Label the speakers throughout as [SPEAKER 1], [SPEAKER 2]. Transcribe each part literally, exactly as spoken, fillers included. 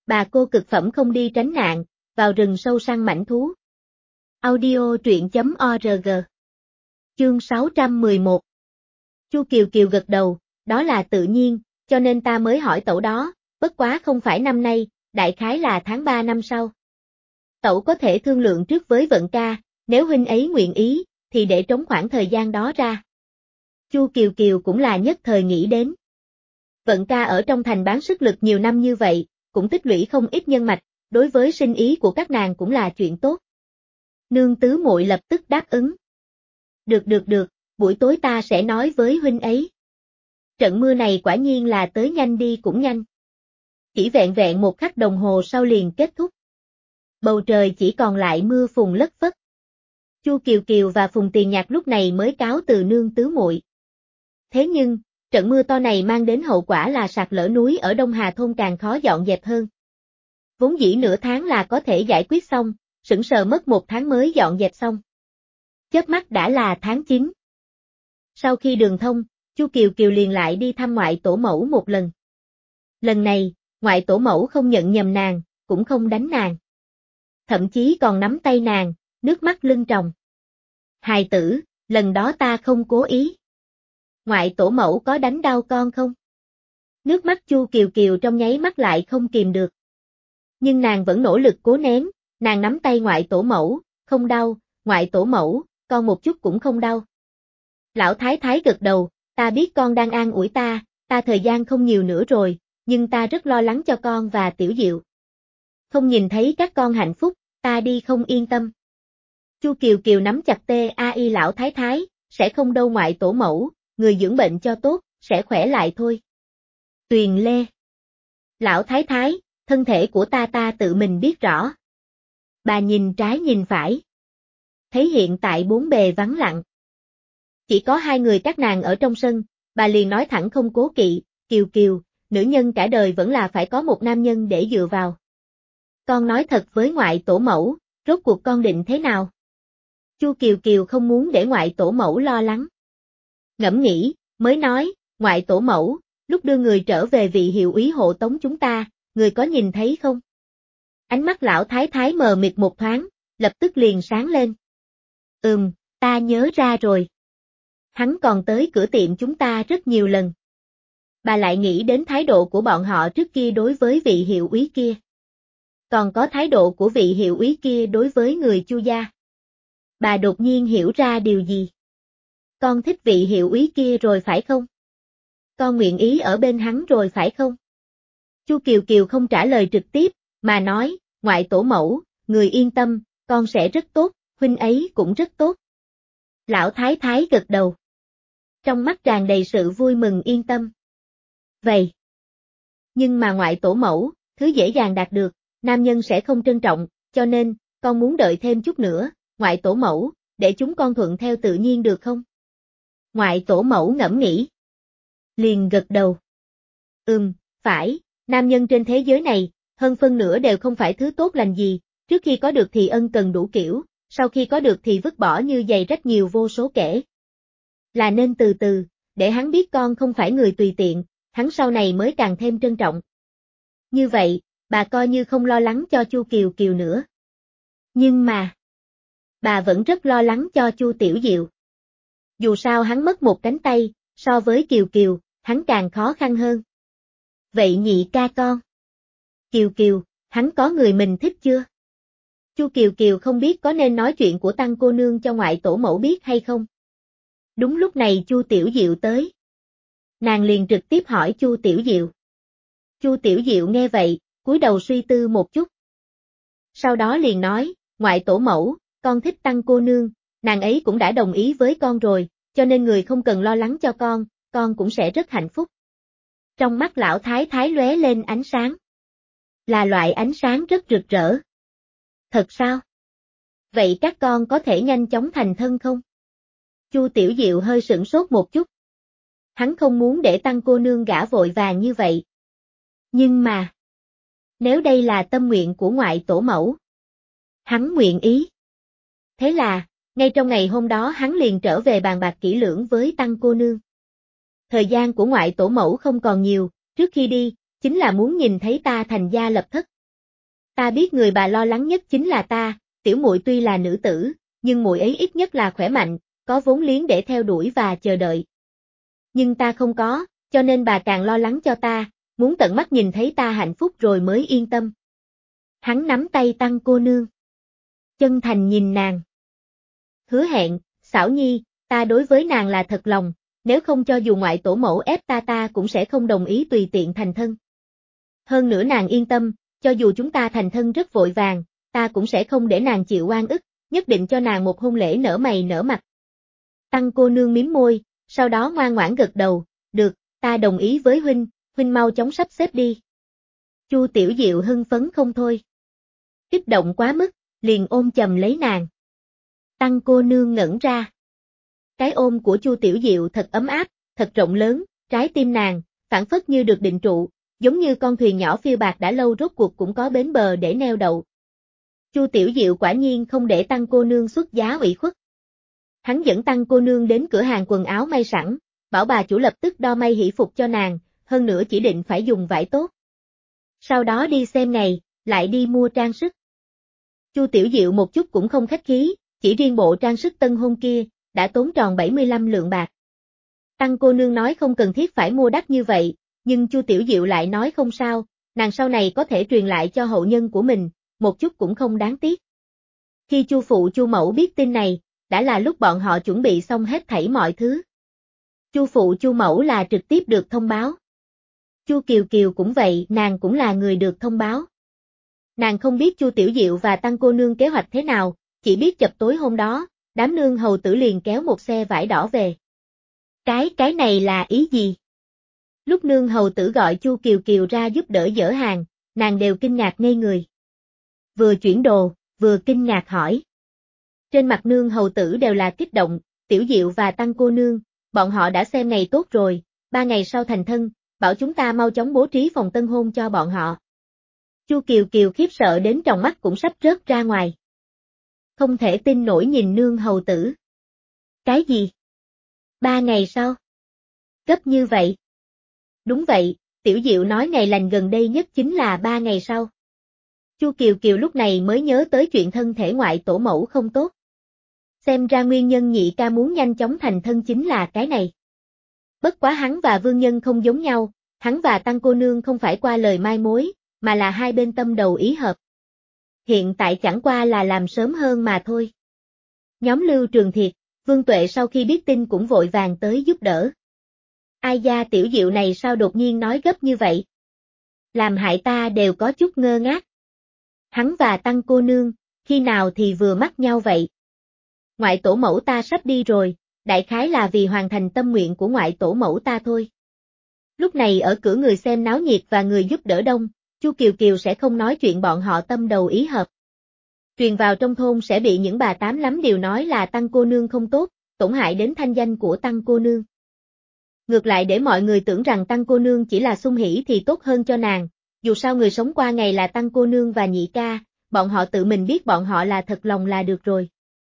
[SPEAKER 1] Bà cô cực phẩm không đi tránh nạn, vào rừng sâu săn mãnh thú. Audio truyện chấm org. Chương sáu trăm mười một. Chu Kiều Kiều gật đầu, đó là tự nhiên, cho nên ta mới hỏi tẩu đó, bất quá không phải năm nay, đại khái là tháng ba năm sau. Tẩu có thể thương lượng trước với Vận ca, nếu huynh ấy nguyện ý, thì để trống khoảng thời gian đó ra. Chu Kiều Kiều cũng là nhất thời nghĩ đến. Vận ca ở trong thành bán sức lực nhiều năm như vậy, cũng tích lũy không ít nhân mạch, đối với sinh ý của các nàng cũng là chuyện tốt. Nương tứ muội lập tức đáp ứng. Được được được, buổi tối ta sẽ nói với huynh ấy. Trận mưa này quả nhiên là tới nhanh đi cũng nhanh. Chỉ vẹn vẹn một khắc đồng hồ sau liền kết thúc. Bầu trời chỉ còn lại mưa phùn lất phất. Chu Kiều Kiều và Phùng Tiền Nhạc lúc này mới cáo từ nương tứ muội. Thế nhưng, trận mưa to này mang đến hậu quả là sạt lở núi ở Đông Hà thôn càng khó dọn dẹp hơn. Vốn dĩ nửa tháng là có thể giải quyết xong, sững sờ mất một tháng mới dọn dẹp xong. Chớp mắt đã là tháng chín. Sau khi đường thông, Chu Kiều Kiều liền lại đi thăm ngoại tổ mẫu một lần. Lần này, ngoại tổ mẫu không nhận nhầm nàng, cũng không đánh nàng. Thậm chí còn nắm tay nàng, nước mắt lưng tròng. Hài tử, lần đó ta không cố ý. Ngoại tổ mẫu có đánh đau con không? Nước mắt Chu Kiều Kiều trong nháy mắt lại không kìm được. Nhưng nàng vẫn nỗ lực cố nén, nàng nắm tay ngoại tổ mẫu, không đau, ngoại tổ mẫu, con một chút cũng không đau. Lão Thái Thái gật đầu, ta biết con đang an ủi ta, ta thời gian không nhiều nữa rồi, nhưng ta rất lo lắng cho con và Tiểu Diệu. Không nhìn thấy các con hạnh phúc, ta đi không yên tâm. Chu Kiều Kiều nắm chặt tay ai Lão Thái Thái, sẽ không đâu ngoại tổ mẫu, người dưỡng bệnh cho tốt, sẽ khỏe lại thôi. Tuyền Lê. Lão Thái Thái, thân thể của ta ta tự mình biết rõ. Bà nhìn trái nhìn phải. Thấy hiện tại bốn bề vắng lặng. Chỉ có hai người các nàng ở trong sân, bà liền nói thẳng không cố kỵ, Kiều Kiều, nữ nhân cả đời vẫn là phải có một nam nhân để dựa vào. Con nói thật với ngoại tổ mẫu, rốt cuộc con định thế nào? Chu Kiều Kiều không muốn để ngoại tổ mẫu lo lắng. Ngẫm nghĩ, mới nói, ngoại tổ mẫu, lúc đưa người trở về vị hiệu úy hộ tống chúng ta, người có nhìn thấy không? Ánh mắt lão thái thái mờ mịt một thoáng, lập tức liền sáng lên. Ừm, ta nhớ ra rồi. Hắn còn tới cửa tiệm chúng ta rất nhiều lần. Bà lại nghĩ đến thái độ của bọn họ trước kia đối với vị hiệu úy kia. Còn có thái độ của vị hiệu úy kia đối với người Chu gia. Bà đột nhiên hiểu ra điều gì. Con thích vị hiệu úy kia rồi phải không? Con nguyện ý ở bên hắn rồi phải không? Chu Kiều Kiều không trả lời trực tiếp, mà nói, ngoại tổ mẫu, người yên tâm, con sẽ rất tốt, huynh ấy cũng rất tốt. Lão Thái Thái gật đầu. Trong mắt tràn đầy sự vui mừng yên tâm. Vậy. Nhưng mà ngoại tổ mẫu, thứ dễ dàng đạt được, nam nhân sẽ không trân trọng, cho nên, con muốn đợi thêm chút nữa, ngoại tổ mẫu, để chúng con thuận theo tự nhiên được không? Ngoại tổ mẫu ngẫm nghĩ. Liền gật đầu. Ừm, phải, nam nhân trên thế giới này, hơn phân nửa đều không phải thứ tốt lành gì, trước khi có được thì ân cần đủ kiểu, sau khi có được thì vứt bỏ như giày rách nhiều vô số kể. Là nên từ từ, để hắn biết con không phải người tùy tiện, hắn sau này mới càng thêm trân trọng. Như vậy, bà coi như không lo lắng cho Chu Kiều Kiều nữa. Nhưng mà, bà vẫn rất lo lắng cho Chu Tiểu Diệu. Dù sao hắn mất một cánh tay, so với Kiều Kiều, hắn càng khó khăn hơn. Vậy nhị ca con. Kiều Kiều, hắn có người mình thích chưa? Chu Kiều Kiều không biết có nên nói chuyện của Tăng cô nương cho ngoại tổ mẫu biết hay không. Đúng lúc này Chu Tiểu Diệu tới. Nàng liền trực tiếp hỏi Chu Tiểu Diệu. Chu Tiểu Diệu nghe vậy, cúi đầu suy tư một chút. Sau đó liền nói, ngoại tổ mẫu, con thích Tăng cô nương, nàng ấy cũng đã đồng ý với con rồi, cho nên người không cần lo lắng cho con, con cũng sẽ rất hạnh phúc. Trong mắt lão thái thái lóe lên ánh sáng. Là loại ánh sáng rất rực rỡ. Thật sao? Vậy các con có thể nhanh chóng thành thân không? Chu Tiểu Diệu hơi sửng sốt một chút. Hắn không muốn để Tăng cô nương gả vội vàng như vậy. Nhưng mà, nếu đây là tâm nguyện của ngoại tổ mẫu, hắn nguyện ý. Thế là, ngay trong ngày hôm đó hắn liền trở về bàn bạc kỹ lưỡng với Tăng cô nương. Thời gian của ngoại tổ mẫu không còn nhiều, trước khi đi, chính là muốn nhìn thấy ta thành gia lập thất, Ta biết người bà lo lắng nhất chính là ta, tiểu muội tuy là nữ tử, nhưng muội ấy ít nhất là khỏe mạnh, có vốn liếng để theo đuổi và chờ đợi. Nhưng ta không có, cho nên bà càng lo lắng cho ta, muốn tận mắt nhìn thấy ta hạnh phúc rồi mới yên tâm. Hắn nắm tay Tăng cô nương. Chân thành nhìn nàng. Hứa hẹn, xảo nhi, ta đối với nàng là thật lòng, nếu không cho dù ngoại tổ mẫu ép ta ta cũng sẽ không đồng ý tùy tiện thành thân. Hơn nữa nàng yên tâm, cho dù chúng ta thành thân rất vội vàng, ta cũng sẽ không để nàng chịu oan ức, nhất định cho nàng một hôn lễ nở mày nở mặt. Tăng cô nương mím môi, sau đó ngoan ngoãn gật đầu, được, ta đồng ý với huynh, huynh mau chóng sắp xếp đi. Chu Tiểu Diệu hưng phấn không thôi. Kích động quá mức, liền ôm chầm lấy nàng. Tăng cô nương ngẩn ra. Cái ôm của Chu Tiểu Diệu thật ấm áp, thật rộng lớn, trái tim nàng, phảng phất như được định trụ, giống như con thuyền nhỏ phiêu bạc đã lâu rốt cuộc cũng có bến bờ để neo đậu. Chu Tiểu Diệu quả nhiên không để Tăng cô nương xuất giá ủy khuất. Hắn dẫn Tăng cô nương đến cửa hàng quần áo may sẵn, bảo bà chủ lập tức đo may hỷ phục cho nàng, hơn nữa chỉ định phải dùng vải tốt. Sau đó đi xem ngày, lại đi mua trang sức. Chu Tiểu Diệu một chút cũng không khách khí, chỉ riêng bộ trang sức tân hôn kia, đã tốn tròn bảy mươi lăm lượng bạc. Tăng cô nương nói không cần thiết phải mua đắt như vậy, nhưng Chu Tiểu Diệu lại nói không sao, nàng sau này có thể truyền lại cho hậu nhân của mình, một chút cũng không đáng tiếc. Khi Chu phụ Chu mẫu biết tin này, đã là lúc bọn họ chuẩn bị xong hết thảy mọi thứ. Chu phụ Chu mẫu là trực tiếp được thông báo. Chu Kiều Kiều cũng vậy, nàng cũng là người được thông báo. Nàng không biết Chu Tiểu Diệu và Tăng cô nương kế hoạch thế nào, chỉ biết chập tối hôm đó, đám nương hầu tử liền kéo một xe vải đỏ về. Cái, cái này là ý gì? Lúc nương hầu tử gọi Chu Kiều Kiều ra giúp đỡ dỡ hàng, nàng đều kinh ngạc ngây người. Vừa chuyển đồ, vừa kinh ngạc hỏi. Trên mặt nương hầu tử đều là kích động, Tiểu Diệu và Tăng cô nương, bọn họ đã xem ngày tốt rồi, ba ngày sau thành thân, bảo chúng ta mau chóng bố trí phòng tân hôn cho bọn họ. Chu Kiều Kiều khiếp sợ đến tròng mắt cũng sắp rớt ra ngoài. Không thể tin nổi nhìn nương hầu tử. Cái gì? Ba ngày sau? Gấp như vậy? Đúng vậy, Tiểu Diệu nói ngày lành gần đây nhất chính là ba ngày sau. Chu Kiều Kiều lúc này mới nhớ tới chuyện thân thể ngoại tổ mẫu không tốt. Xem ra nguyên nhân nhị ca muốn nhanh chóng thành thân chính là cái này. Bất quá hắn và Vương Nhân không giống nhau, hắn và Tăng cô nương không phải qua lời mai mối, mà là hai bên tâm đầu ý hợp. Hiện tại chẳng qua là làm sớm hơn mà thôi. Nhóm Lưu Trường Thiệt, Vương Tuệ sau khi biết tin cũng vội vàng tới giúp đỡ. Ai da Tiểu Diệu này sao đột nhiên nói gấp như vậy? Làm hại ta đều có chút ngơ ngác. Hắn và Tăng cô nương, khi nào thì vừa mắt nhau vậy? Ngoại tổ mẫu ta sắp đi rồi, đại khái là vì hoàn thành tâm nguyện của ngoại tổ mẫu ta thôi. Lúc này ở cửa người xem náo nhiệt và người giúp đỡ đông, Chu Kiều Kiều sẽ không nói chuyện bọn họ tâm đầu ý hợp. Truyền vào trong thôn sẽ bị những bà tám lắm điều nói là Tăng cô nương không tốt, tổn hại đến thanh danh của Tăng cô nương. Ngược lại để mọi người tưởng rằng Tăng cô nương chỉ là sung hỉ thì tốt hơn cho nàng, dù sao người sống qua ngày là Tăng cô nương và nhị ca, bọn họ tự mình biết bọn họ là thật lòng là được rồi.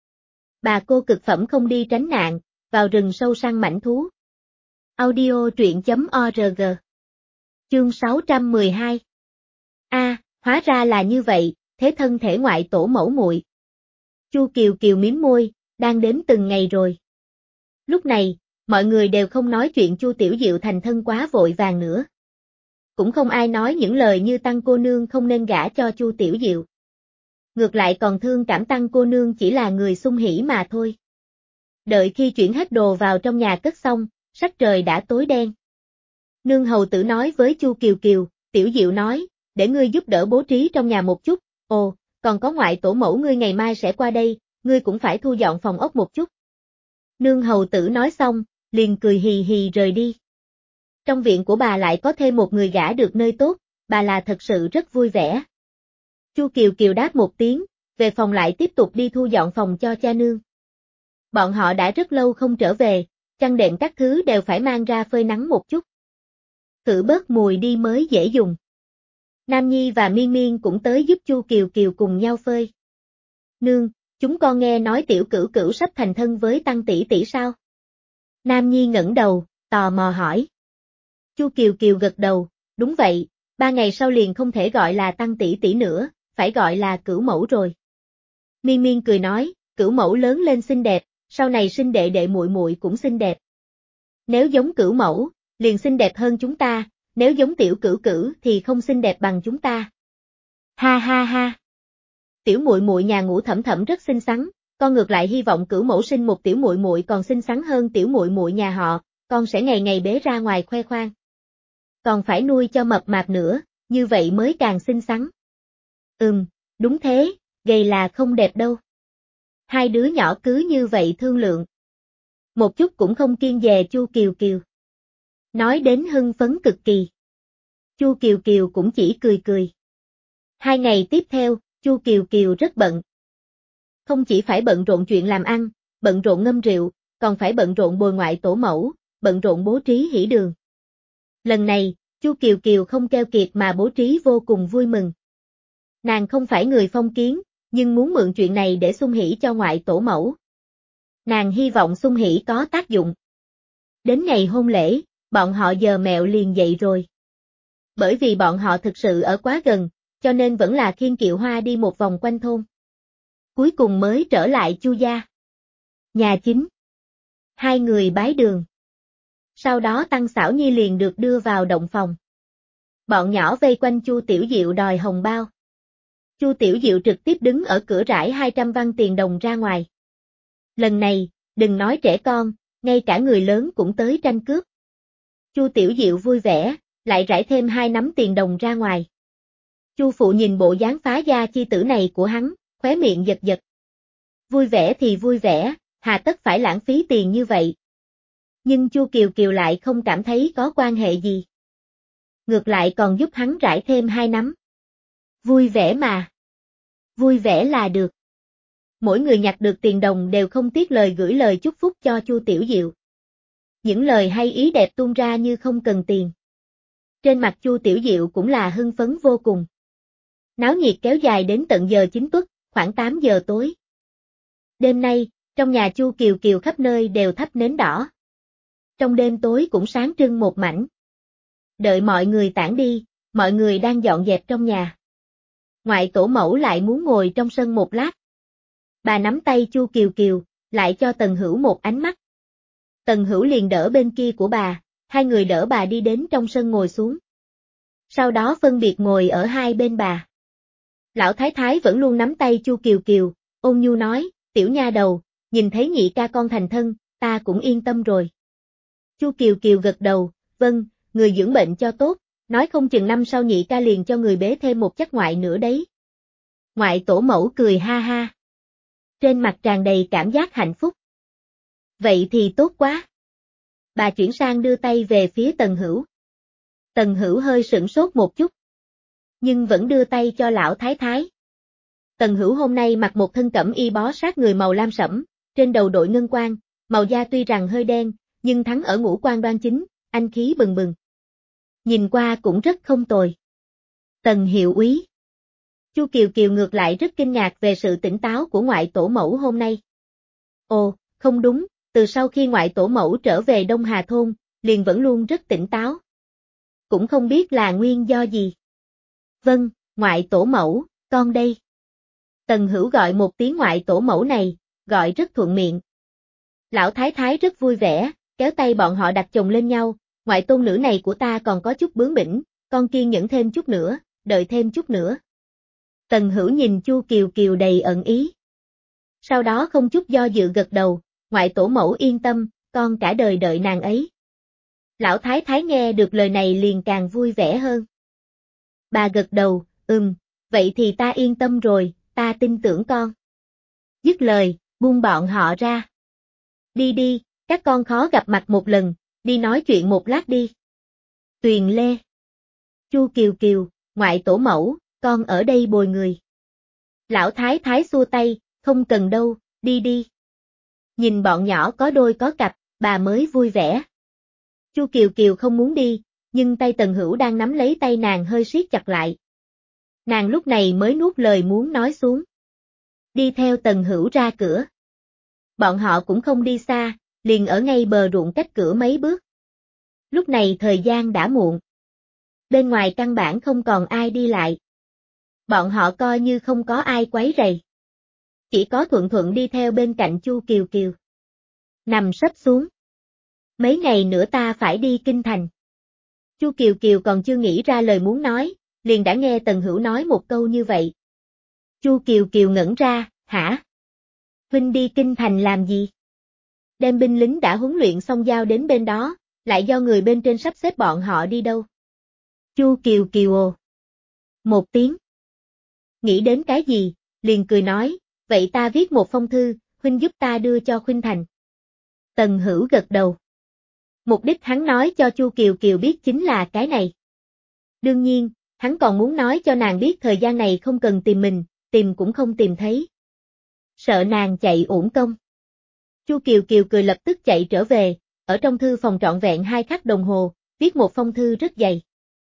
[SPEAKER 1] Bà cô cực phẩm không đi tránh nạn, vào rừng sâu săn mãnh thú. Audio truyện chấm org. Chương sáu trăm mười hai. A, à, hóa ra là như vậy, thế thân thể ngoại tổ mẫu muội. Chu Kiều Kiều mím môi, đang đếm từng ngày rồi. Lúc này, mọi người đều không nói chuyện Chu Tiểu Diệu thành thân quá vội vàng nữa. Cũng không ai nói những lời như Tăng cô nương không nên gả cho Chu Tiểu Diệu. Ngược lại còn thương cảm Tăng cô nương chỉ là người sung hỉ mà thôi. Đợi khi chuyển hết đồ vào trong nhà cất xong, sắc trời đã tối đen. Nương hầu tử nói với Chu Kiều Kiều, Tiểu Diệu nói, để ngươi giúp đỡ bố trí trong nhà một chút, ồ, còn có ngoại tổ mẫu ngươi ngày mai sẽ qua đây, ngươi cũng phải thu dọn phòng ốc một chút. Nương hầu tử nói xong, liền cười hì hì rời đi. Trong viện của bà lại có thêm một người gả được nơi tốt, bà là thật sự rất vui vẻ. Chu Kiều Kiều đáp một tiếng, về phòng lại tiếp tục đi thu dọn phòng cho cha nương. Bọn họ đã rất lâu không trở về, chăn đệm các thứ đều phải mang ra phơi nắng một chút. Khử bớt mùi đi mới dễ dùng. Nam Nhi và Miên Miên cũng tới giúp Chu Kiều Kiều cùng nhau phơi. Nương, chúng con nghe nói tiểu cửu cửu sắp thành thân với Tăng tỷ tỷ sao? Nam Nhi ngẩng đầu, tò mò hỏi. Chu Kiều Kiều gật đầu, đúng vậy, ba ngày sau liền không thể gọi là Tăng tỷ tỷ nữa, phải gọi là Cửu mẫu rồi. Miên Miên cười nói, Cửu mẫu lớn lên xinh đẹp, sau này sinh đệ đệ muội muội cũng xinh đẹp. Nếu giống Cửu mẫu, liền xinh đẹp hơn chúng ta, nếu giống tiểu Cửu Cửu thì không xinh đẹp bằng chúng ta. Ha ha ha. Tiểu muội muội nhà Ngũ Thẩm Thẩm rất xinh xắn, con ngược lại hy vọng Cửu mẫu sinh một tiểu muội muội còn xinh xắn hơn tiểu muội muội nhà họ, con sẽ ngày ngày bế ra ngoài khoe khoang. Còn phải nuôi cho mập mạp nữa, như vậy mới càng xinh xắn. Ừm, đúng thế, gầy là không đẹp đâu. Hai đứa nhỏ cứ như vậy thương lượng. Một chút cũng không kiêng dè Chu Kiều Kiều. Nói đến hưng phấn cực kỳ. Chu Kiều Kiều cũng chỉ cười cười. Hai ngày tiếp theo, Chu Kiều Kiều rất bận. Không chỉ phải bận rộn chuyện làm ăn, bận rộn ngâm rượu, còn phải bận rộn bồi ngoại tổ mẫu, bận rộn bố trí hỷ đường. Lần này, Chu Kiều Kiều không keo kiệt mà bố trí vô cùng vui mừng. Nàng không phải người phong kiến, nhưng muốn mượn chuyện này để xung hỉ cho ngoại tổ mẫu. Nàng hy vọng xung hỉ có tác dụng. Đến ngày hôn lễ, bọn họ giờ mẹo liền dậy rồi. Bởi vì bọn họ thực sự ở quá gần, cho nên vẫn là khiêng kiệu hoa đi một vòng quanh thôn. Cuối cùng mới trở lại Chu gia. Nhà chính. Hai người bái đường. Sau đó Tăng Xảo Nhi liền được đưa vào động phòng. Bọn nhỏ vây quanh Chu Tiểu Diệu đòi hồng bao. Chu Tiểu Diệu trực tiếp đứng ở cửa rải hai trăm văn tiền đồng ra ngoài. Lần này, đừng nói trẻ con, ngay cả người lớn cũng tới tranh cướp. Chu Tiểu Diệu vui vẻ, lại rải thêm hai nắm tiền đồng ra ngoài. Chu phụ nhìn bộ dáng phá gia chi tử này của hắn, khóe miệng giật giật. Vui vẻ thì vui vẻ, hà tất phải lãng phí tiền như vậy. Nhưng Chu Kiều Kiều lại không cảm thấy có quan hệ gì. Ngược lại còn giúp hắn rải thêm hai nắm. Vui vẻ mà. Vui vẻ là được. Mỗi người nhặt được tiền đồng đều không tiếc lời gửi lời chúc phúc cho Chu Tiểu Diệu. Những lời hay ý đẹp tuôn ra như không cần tiền. Trên mặt Chu Tiểu Diệu cũng là hưng phấn vô cùng. Náo nhiệt kéo dài đến tận giờ chính tuất, khoảng tám giờ tối. Đêm nay, trong nhà Chu Kiều Kiều khắp nơi đều thắp nến đỏ. Trong đêm tối cũng sáng trưng một mảnh. Đợi mọi người tản đi, mọi người đang dọn dẹp trong nhà. Ngoại tổ mẫu lại muốn ngồi trong sân một lát. Bà nắm tay Chu Kiều Kiều, lại cho Tần Hữu một ánh mắt. Tần Hữu liền đỡ bên kia của bà, hai người đỡ bà đi đến trong sân ngồi xuống. Sau đó phân biệt ngồi ở hai bên bà. Lão Thái Thái vẫn luôn nắm tay Chu Kiều Kiều, ôn nhu nói, tiểu nha đầu, nhìn thấy nhị ca con thành thân, ta cũng yên tâm rồi. Chu Kiều Kiều gật đầu, vâng, người dưỡng bệnh cho tốt, nói không chừng năm sau nhị ca liền cho người bế thêm một chắc ngoại nữa đấy. Ngoại tổ mẫu cười ha ha. Trên mặt tràn đầy cảm giác hạnh phúc. Vậy thì tốt quá. Bà chuyển sang đưa tay về phía Tần Hữu. Tần Hữu hơi sửng sốt một chút. Nhưng vẫn đưa tay cho lão thái thái. Tần Hữu hôm nay mặc một thân cẩm y bó sát người màu lam sẫm, trên đầu đội ngân quan, màu da tuy rằng hơi đen, nhưng thắng ở ngũ quan đoan chính, anh khí bừng bừng. Nhìn qua cũng rất không tồi. Tần hiệu úy. Chu Kiều Kiều ngược lại rất kinh ngạc về sự tỉnh táo của ngoại tổ mẫu hôm nay. Ồ, không đúng, từ sau khi ngoại tổ mẫu trở về Đông Hà Thôn, liền vẫn luôn rất tỉnh táo. Cũng không biết là nguyên do gì. Vâng, ngoại tổ mẫu, con đây. Tần Hữu gọi một tiếng ngoại tổ mẫu này, gọi rất thuận miệng. Lão Thái Thái rất vui vẻ, kéo tay bọn họ đặt chồng lên nhau, ngoại tôn nữ này của ta còn có chút bướng bỉnh, con kiên nhẫn thêm chút nữa, đợi thêm chút nữa. Tần Hữu nhìn Chu Kiều Kiều đầy ẩn ý. Sau đó không chút do dự gật đầu, ngoại tổ mẫu yên tâm, con cả đời đợi nàng ấy. Lão Thái Thái nghe được lời này liền càng vui vẻ hơn. Bà gật đầu, ừm, vậy thì ta yên tâm rồi, ta tin tưởng con. Dứt lời, buông bọn họ ra. Đi đi, các con khó gặp mặt một lần, đi nói chuyện một lát đi. Tuyền Lê. Chu Kiều Kiều, ngoại tổ mẫu, con ở đây bồi người. Lão Thái Thái xua tay, không cần đâu, đi đi. Nhìn bọn nhỏ có đôi có cặp, bà mới vui vẻ. Chu Kiều Kiều không muốn đi, nhưng tay Tần Hữu đang nắm lấy tay nàng hơi siết chặt lại. Nàng lúc này mới nuốt lời muốn nói xuống. Đi theo Tần Hữu ra cửa. Bọn họ cũng không đi xa, liền ở ngay bờ ruộng cách cửa mấy bước. Lúc này thời gian đã muộn. Bên ngoài căn bản không còn ai đi lại. Bọn họ coi như không có ai quấy rầy. Chỉ có Thuận Thuận đi theo bên cạnh Chu Kiều Kiều. Nằm sấp xuống. Mấy ngày nữa ta phải đi kinh thành. Chu Kiều Kiều còn chưa nghĩ ra lời muốn nói, liền đã nghe Tần Hữu nói một câu như vậy. Chu Kiều Kiều ngẩn ra, hả? Huynh đi kinh thành làm gì? Đem binh lính đã huấn luyện xong giao đến bên đó, lại do người bên trên sắp xếp bọn họ đi đâu? Chu Kiều Kiều ồ. Một tiếng. Nghĩ đến cái gì, liền cười nói, vậy ta viết một phong thư, huynh giúp ta đưa cho Khuynh Thành. Tần Hữu gật đầu. Mục đích hắn nói cho Chu Kiều Kiều biết chính là cái này. Đương nhiên, hắn còn muốn nói cho nàng biết thời gian này không cần tìm mình, tìm cũng không tìm thấy. Sợ nàng chạy uổng công. Chu Kiều Kiều cười lập tức chạy trở về, ở trong thư phòng trọn vẹn hai khắc đồng hồ, viết một phong thư rất dày.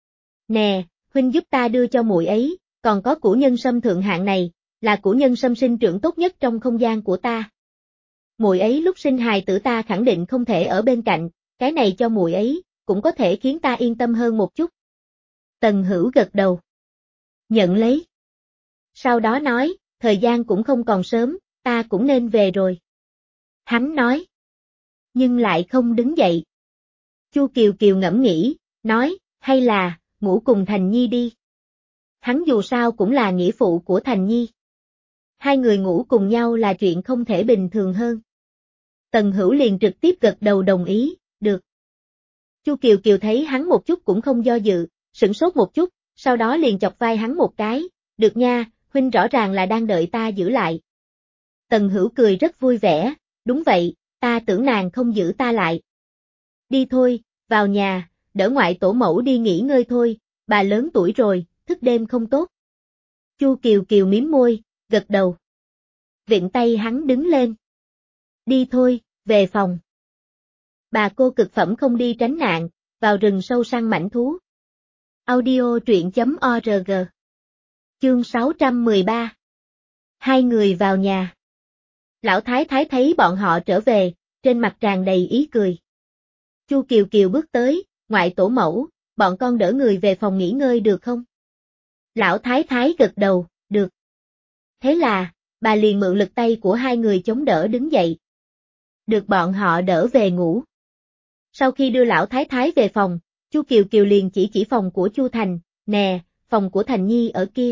[SPEAKER 1] Nè, huynh giúp ta đưa cho muội ấy, còn có củ nhân sâm thượng hạng này, là củ nhân sâm sinh trưởng tốt nhất trong không gian của ta. Muội ấy lúc sinh hài tử ta khẳng định không thể ở bên cạnh, cái này cho muội ấy, cũng có thể khiến ta yên tâm hơn một chút. Tần Hữu gật đầu. Nhận lấy. Sau đó nói, thời gian cũng không còn sớm, ta cũng nên về rồi. Hắn nói. Nhưng lại không đứng dậy. Chu Kiều Kiều ngẫm nghĩ, nói, hay là, ngủ cùng Thành Nhi đi. Hắn dù sao cũng là nghĩa phụ của Thành Nhi. Hai người ngủ cùng nhau là chuyện không thể bình thường hơn. Tần Hữu liền trực tiếp gật đầu đồng ý, được. Chu Kiều Kiều thấy hắn một chút cũng không do dự, sửng sốt một chút, sau đó liền chọc vai hắn một cái, được nha, huynh rõ ràng là đang đợi ta giữ lại. Tần Hữu cười rất vui vẻ, đúng vậy, ta tưởng nàng không giữ ta lại. Đi thôi, vào nhà, đỡ ngoại tổ mẫu đi nghỉ ngơi thôi, bà lớn tuổi rồi, thức đêm không tốt. Chu Kiều Kiều mím môi, gật đầu. Vịn tay hắn đứng lên. Đi thôi, về phòng. Bà cô cực phẩm không đi tránh nạn, vào rừng sâu săn mãnh thú. Audio truyện chấm org. Chương sáu trăm mười ba. Hai người vào nhà. Lão Thái Thái thấy bọn họ trở về, trên mặt tràn đầy ý cười. Chu Kiều Kiều bước tới, ngoại tổ mẫu, bọn con đỡ người về phòng nghỉ ngơi được không? Lão Thái Thái gật đầu, được. Thế là, bà liền mượn lực tay của hai người chống đỡ đứng dậy. Được bọn họ đỡ về ngủ. Sau khi đưa Lão Thái Thái về phòng, Chu Kiều Kiều liền chỉ chỉ phòng của Chu Thành, nè, phòng của Thành Nhi ở kia.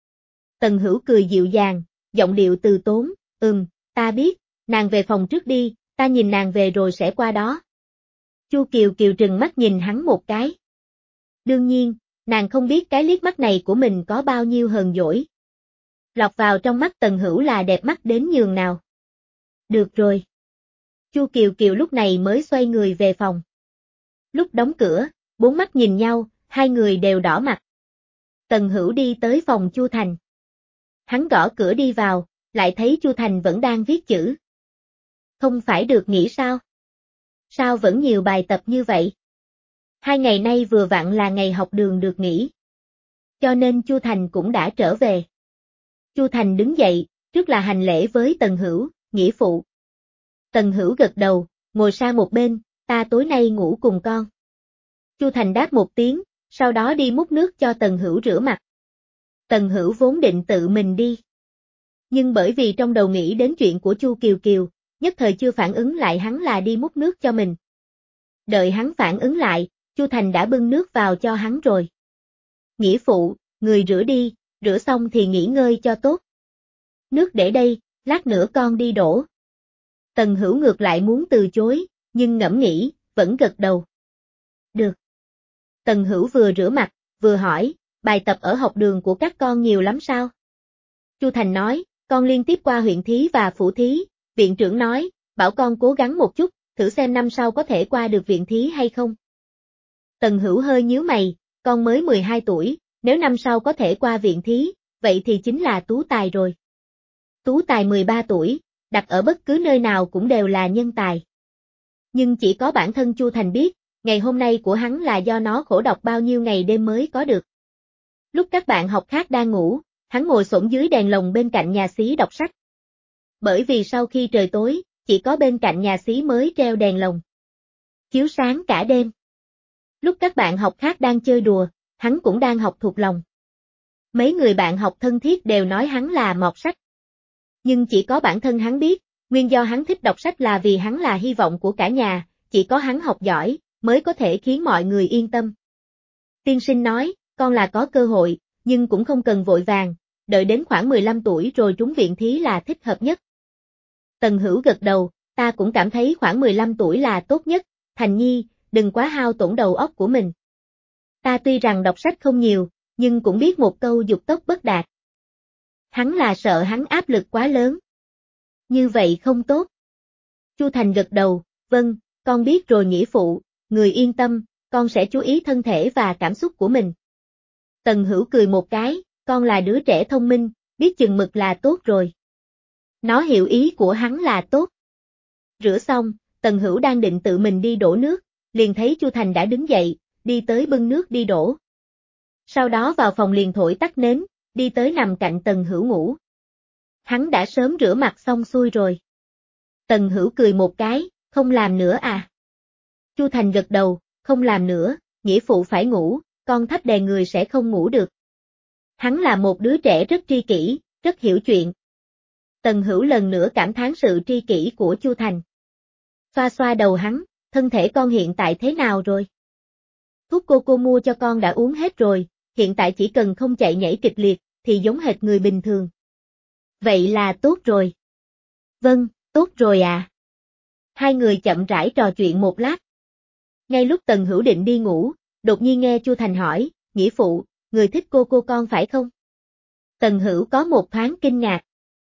[SPEAKER 1] Tần Hữu cười dịu dàng, giọng điệu từ tốn, ừm, ta biết, nàng về phòng trước đi, ta nhìn nàng về rồi sẽ qua đó. Chu Kiều Kiều trừng mắt nhìn hắn một cái. Đương nhiên, nàng không biết cái liếc mắt này của mình có bao nhiêu hờn dỗi. Lọt vào trong mắt Tần Hữu là đẹp mắt đến nhường nào. Được rồi. Chu Kiều Kiều lúc này mới xoay người về phòng. Lúc đóng cửa, bốn mắt nhìn nhau, hai người đều đỏ mặt. Tần Hữu đi tới phòng Chu Thành. Hắn gõ cửa đi vào, lại thấy Chu Thành vẫn đang viết chữ. Không phải được nghỉ sao? Sao vẫn nhiều bài tập như vậy? Hai ngày nay vừa vặn là ngày học đường được nghỉ. Cho nên Chu Thành cũng đã trở về. Chu Thành đứng dậy, trước là hành lễ với Tần Hữu, nghĩa phụ. Tần Hữu gật đầu, ngồi sang một bên, ta tối nay ngủ cùng con. Chu Thành đáp một tiếng, sau đó đi múc nước cho Tần Hữu rửa mặt. Tần Hữu vốn định tự mình đi. Nhưng bởi vì trong đầu nghĩ đến chuyện của Chu Kiều Kiều, nhất thời chưa phản ứng lại hắn là đi múc nước cho mình. Đợi hắn phản ứng lại, Chu Thành đã bưng nước vào cho hắn rồi. Nghĩa phụ, người rửa đi, rửa xong thì nghỉ ngơi cho tốt. Nước để đây, lát nữa con đi đổ. Tần Hữu ngược lại muốn từ chối, nhưng ngẫm nghĩ, vẫn gật đầu. Được. Tần Hữu vừa rửa mặt, vừa hỏi, bài tập ở học đường của các con nhiều lắm sao? Chu Thành nói, con liên tiếp qua huyện thí và phủ thí, viện trưởng nói, bảo con cố gắng một chút, thử xem năm sau có thể qua được viện thí hay không. Tần Hữu hơi nhíu mày, con mới mười hai tuổi, nếu năm sau có thể qua viện thí, vậy thì chính là tú tài rồi. Tú tài mười ba tuổi, đặt ở bất cứ nơi nào cũng đều là nhân tài. Nhưng chỉ có bản thân Chu Thành biết, ngày hôm nay của hắn là do nó khổ đọc bao nhiêu ngày đêm mới có được. Lúc các bạn học khác đang ngủ, hắn ngồi xổm dưới đèn lồng bên cạnh nhà xí đọc sách. Bởi vì sau khi trời tối, chỉ có bên cạnh nhà xí mới treo đèn lồng. Chiếu sáng cả đêm. Lúc các bạn học khác đang chơi đùa, hắn cũng đang học thuộc lòng. Mấy người bạn học thân thiết đều nói hắn là mọt sách. Nhưng chỉ có bản thân hắn biết, nguyên do hắn thích đọc sách là vì hắn là hy vọng của cả nhà, chỉ có hắn học giỏi, mới có thể khiến mọi người yên tâm. Tiên sinh nói, con là có cơ hội, nhưng cũng không cần vội vàng, đợi đến khoảng mười lăm tuổi rồi trúng viện thí là thích hợp nhất. Tần Hữu gật đầu, ta cũng cảm thấy khoảng mười lăm tuổi là tốt nhất, Thành Nhi, đừng quá hao tổn đầu óc của mình. Ta tuy rằng đọc sách không nhiều, nhưng cũng biết một câu dục tốc bất đạt. Hắn là sợ hắn áp lực quá lớn. Như vậy không tốt. Chu Thành gật đầu, vâng, con biết rồi nghĩa phụ, người yên tâm, con sẽ chú ý thân thể và cảm xúc của mình. Tần Hữu cười một cái, con là đứa trẻ thông minh, biết chừng mực là tốt rồi. Nó hiểu ý của hắn là tốt. Rửa xong, Tần Hữu đang định tự mình đi đổ nước, liền thấy Chu Thành đã đứng dậy, đi tới bưng nước đi đổ. Sau đó vào phòng liền thổi tắt nến, đi tới nằm cạnh Tần Hữu ngủ. Hắn đã sớm rửa mặt xong xuôi rồi. Tần Hữu cười một cái, không làm nữa à? Chu Thành gật đầu, không làm nữa, nghĩa phụ phải ngủ, con thấp đè người sẽ không ngủ được. Hắn là một đứa trẻ rất tri kỷ, rất hiểu chuyện. Tần Hữu lần nữa cảm thán sự tri kỷ của Chu Thành. Xoa xoa đầu hắn, thân thể con hiện tại thế nào rồi? Thuốc cô cô mua cho con đã uống hết rồi, hiện tại chỉ cần không chạy nhảy kịch liệt, thì giống hệt người bình thường. Vậy là tốt rồi. Vâng, tốt rồi à. Hai người chậm rãi trò chuyện một lát. Ngay lúc Tần Hữu định đi ngủ, đột nhiên nghe Chu Thành hỏi, nghĩa phụ, người thích cô cô con phải không? Tần Hữu có một thoáng kinh ngạc.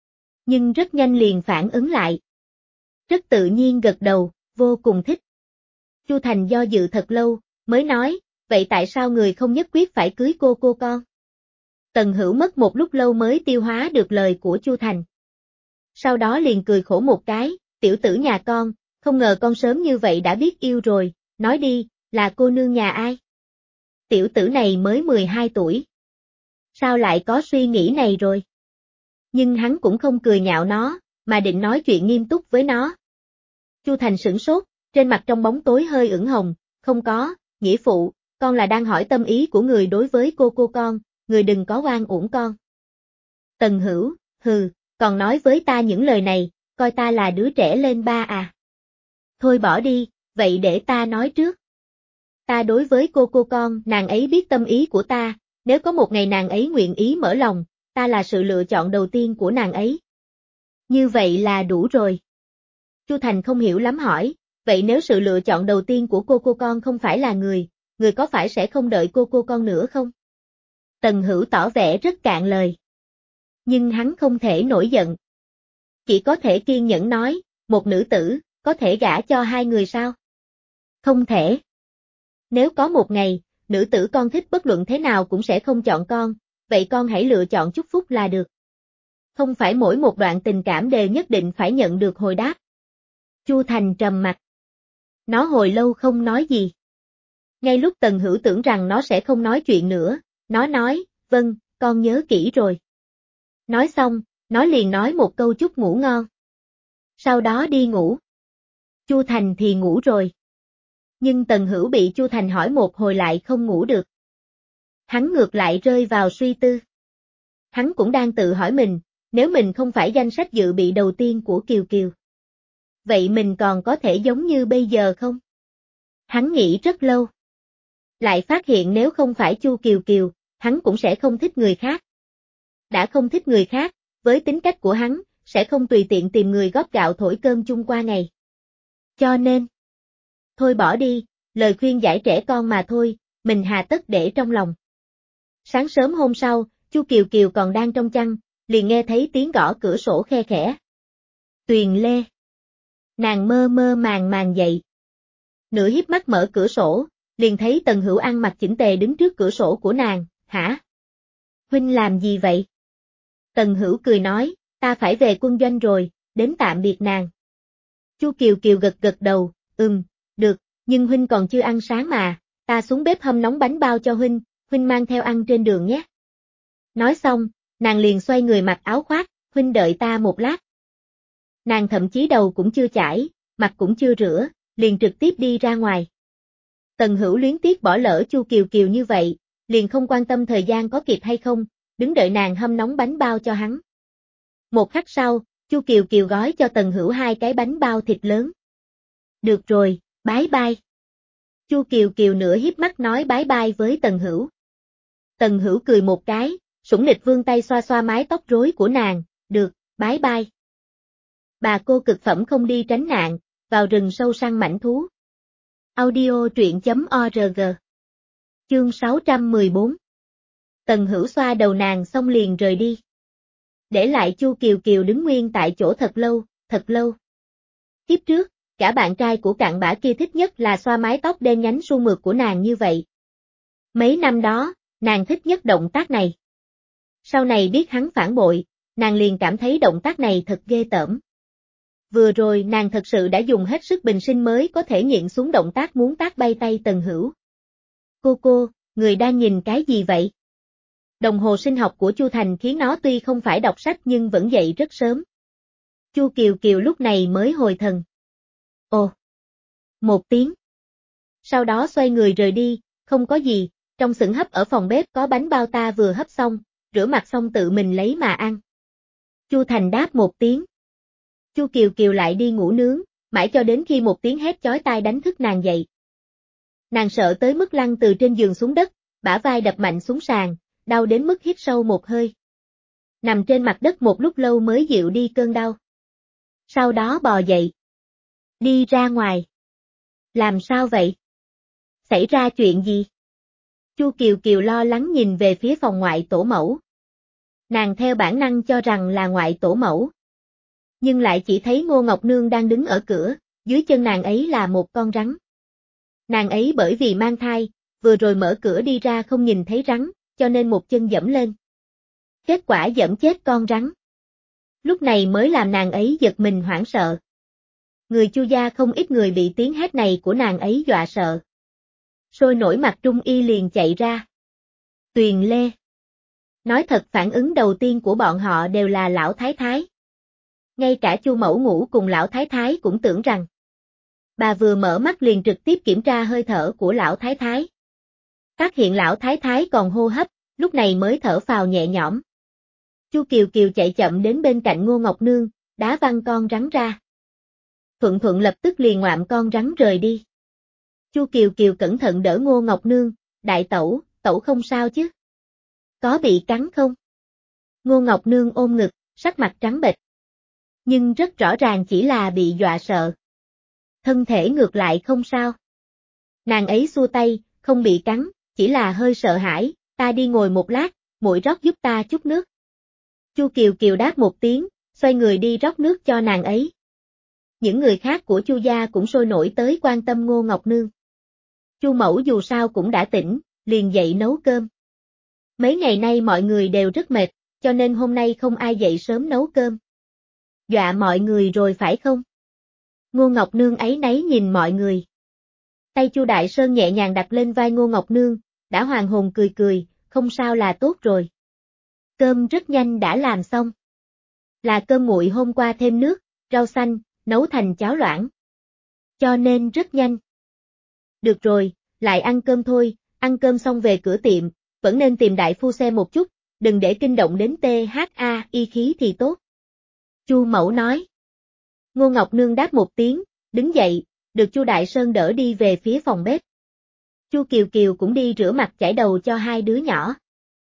[SPEAKER 1] Nhưng rất nhanh liền phản ứng lại. Rất tự nhiên gật đầu, vô cùng thích. Chu Thành do dự thật lâu, mới nói, vậy tại sao người không nhất quyết phải cưới cô cô con? Tần Hữu mất một lúc lâu mới tiêu hóa được lời của Chu Thành. Sau đó liền cười khổ một cái, tiểu tử nhà con, không ngờ con sớm như vậy đã biết yêu rồi, nói đi, là cô nương nhà ai? Tiểu tử này mới mười hai tuổi. Sao lại có suy nghĩ này rồi? Nhưng hắn cũng không cười nhạo nó, mà định nói chuyện nghiêm túc với nó. Chu Thành sửng sốt, trên mặt trong bóng tối hơi ửng hồng, không có, nghĩa phụ, con là đang hỏi tâm ý của người đối với cô cô con, người đừng có oan uổng con. Tần Hữu, hừ, còn nói với ta những lời này, coi ta là đứa trẻ lên ba à. Thôi bỏ đi, vậy để ta nói trước. Ta đối với cô cô con, nàng ấy biết tâm ý của ta, nếu có một ngày nàng ấy nguyện ý mở lòng, ta là sự lựa chọn đầu tiên của nàng ấy. Như vậy là đủ rồi. Chu Thành không hiểu lắm hỏi, vậy nếu sự lựa chọn đầu tiên của cô cô con không phải là người, người có phải sẽ không đợi cô cô con nữa không? Tần Hữu tỏ vẻ rất cạn lời. Nhưng hắn không thể nổi giận. Chỉ có thể kiên nhẫn nói, một nữ tử, có thể gả cho hai người sao? Không thể. Nếu có một ngày, nữ tử con thích bất luận thế nào cũng sẽ không chọn con, vậy con hãy lựa chọn chúc phúc là được. Không phải mỗi một đoạn tình cảm đều nhất định phải nhận được hồi đáp. Chu Thành trầm mặt. Nó hồi lâu không nói gì. Ngay lúc Tần Hữu tưởng rằng nó sẽ không nói chuyện nữa, nó nói, vâng, con nhớ kỹ rồi. Nói xong, nó liền nói một câu chúc ngủ ngon. Sau đó đi ngủ. Chu Thành thì ngủ rồi. Nhưng Tần Hữu bị Chu Thành hỏi một hồi lại không ngủ được. Hắn ngược lại rơi vào suy tư. Hắn cũng đang tự hỏi mình, nếu mình không phải danh sách dự bị đầu tiên của Kiều Kiều. Vậy mình còn có thể giống như bây giờ không? Hắn nghĩ rất lâu. Lại phát hiện nếu không phải Chu Kiều Kiều, hắn cũng sẽ không thích người khác. Đã không thích người khác, với tính cách của hắn, sẽ không tùy tiện tìm người góp gạo thổi cơm chung qua ngày. Cho nên, thôi bỏ đi, lời khuyên giải trẻ con mà thôi, mình hà tất để trong lòng. Sáng sớm hôm sau, Chu Kiều Kiều còn đang trong chăn, liền nghe thấy tiếng gõ cửa sổ khe khẽ. Tuyền Lê. Nàng mơ mơ màng màng dậy. Nửa híp mắt mở cửa sổ, liền thấy Tần Hữu ăn mặc chỉnh tề đứng trước cửa sổ của nàng, hả? Huynh làm gì vậy? Tần Hữu cười nói, ta phải về quân doanh rồi, đến tạm biệt nàng. Chu Kiều Kiều gật gật đầu, ừm, được, nhưng huynh còn chưa ăn sáng mà, ta xuống bếp hâm nóng bánh bao cho huynh, huynh mang theo ăn trên đường nhé. Nói xong, nàng liền xoay người mặc áo khoác, huynh đợi ta một lát. Nàng thậm chí đầu cũng chưa chải, mặt cũng chưa rửa, liền trực tiếp đi ra ngoài. Tần Hữu luyến tiếc bỏ lỡ Chu Kiều Kiều như vậy, liền không quan tâm thời gian có kịp hay không, đứng đợi nàng hâm nóng bánh bao cho hắn. Một khắc sau, Chu Kiều Kiều gói cho Tần Hữu hai cái bánh bao thịt lớn. Được rồi, bye bye. Chu Kiều Kiều nửa hiếp mắt nói bye bye với Tần Hữu. Tần Hữu cười một cái, sủng nịch vươn tay xoa xoa mái tóc rối của nàng, được, bye bye. Bà cô cực phẩm không đi tránh nạn, vào rừng sâu săn mãnh thú. Audio truyện chấm org. Chương sáu trăm mười bốn. Tần Hữu xoa đầu nàng xong liền rời đi. Để lại Chu Kiều Kiều đứng nguyên tại chỗ thật lâu, thật lâu. Kiếp trước, cả bạn trai của cặn bã kia thích nhất là xoa mái tóc đen nhánh suôn mượt của nàng như vậy. Mấy năm đó, nàng thích nhất động tác này. Sau này biết hắn phản bội, nàng liền cảm thấy động tác này thật ghê tởm. Vừa rồi nàng thật sự đã dùng hết sức bình sinh mới có thể nhịn xuống động tác muốn tát bay tay Tần Hữu. Cô cô, người đang nhìn cái gì vậy? Đồng hồ sinh học của Chu Thành khiến nó tuy không phải đọc sách nhưng vẫn dậy rất sớm. Chu Kiều Kiều lúc này mới hồi thần. Ồ! Một tiếng. Sau đó xoay người rời đi, không có gì, trong xưởng hấp ở phòng bếp có bánh bao ta vừa hấp xong, rửa mặt xong tự mình lấy mà ăn. Chu Thành đáp một tiếng. Chu Kiều Kiều lại đi ngủ nướng, mãi cho đến khi một tiếng hét chói tai đánh thức nàng dậy. Nàng sợ tới mức lăn từ trên giường xuống đất, bả vai đập mạnh xuống sàn, đau đến mức hít sâu một hơi. Nằm trên mặt đất một lúc lâu mới dịu đi cơn đau. Sau đó bò dậy. Đi ra ngoài. Làm sao vậy? Xảy ra chuyện gì? Chu Kiều Kiều lo lắng nhìn về phía phòng ngoại tổ mẫu. Nàng theo bản năng cho rằng là ngoại tổ mẫu. Nhưng lại chỉ thấy Ngô Ngọc Nương đang đứng ở cửa, dưới chân nàng ấy là một con rắn. Nàng ấy bởi vì mang thai, vừa rồi mở cửa đi ra không nhìn thấy rắn, cho nên một chân dẫm lên. Kết quả dẫm chết con rắn. Lúc này mới làm nàng ấy giật mình hoảng sợ. Người Chu gia không ít người bị tiếng hét này của nàng ấy dọa sợ. Sôi nổi mặt Trung Y liền chạy ra. Tuyền Lê. Nói thật phản ứng đầu tiên của bọn họ đều là lão thái thái. Ngay cả Chu mẫu ngủ cùng lão thái thái cũng tưởng rằng. Bà vừa mở mắt liền trực tiếp kiểm tra hơi thở của lão thái thái. Phát hiện lão thái thái còn hô hấp, lúc này mới thở phào nhẹ nhõm. Chu Kiều Kiều chạy chậm đến bên cạnh Ngô Ngọc Nương, đá văng con rắn ra. Thuận Thuận lập tức liền ngoạm con rắn rời đi. Chu Kiều Kiều cẩn thận đỡ Ngô Ngọc Nương, đại tẩu, tẩu không sao chứ? Có bị cắn không? Ngô Ngọc Nương ôm ngực, sắc mặt trắng bệch. Nhưng rất rõ ràng chỉ là bị dọa sợ. Thân thể ngược lại không sao. Nàng ấy xua tay, không bị cắn, chỉ là hơi sợ hãi, ta đi ngồi một lát, muội rót giúp ta chút nước. Chu Kiều Kiều đáp một tiếng, xoay người đi rót nước cho nàng ấy. Những người khác của Chu gia cũng sôi nổi tới quan tâm Ngô Ngọc Nương. Chu mẫu dù sao cũng đã tỉnh, liền dậy nấu cơm. Mấy ngày nay mọi người đều rất mệt, cho nên hôm nay không ai dậy sớm nấu cơm. Dọa mọi người rồi phải không? Ngô Ngọc Nương áy náy nhìn mọi người. Tay Chu Đại Sơn nhẹ nhàng đặt lên vai Ngô Ngọc Nương, đã hoàn hồn cười cười, không sao là tốt rồi. Cơm rất nhanh đã làm xong. Là cơm nguội hôm qua thêm nước, rau xanh, nấu thành cháo loãng. Cho nên rất nhanh. Được rồi, lại ăn cơm thôi, ăn cơm xong về cửa tiệm, vẫn nên tìm đại phu xem một chút, đừng để kinh động đến tê hát a y khí thì tốt. Chu mẫu nói. Ngô Ngọc Nương đáp một tiếng, đứng dậy, được Chu Đại Sơn đỡ đi về phía phòng bếp. Chu Kiều Kiều cũng đi rửa mặt chải đầu cho hai đứa nhỏ.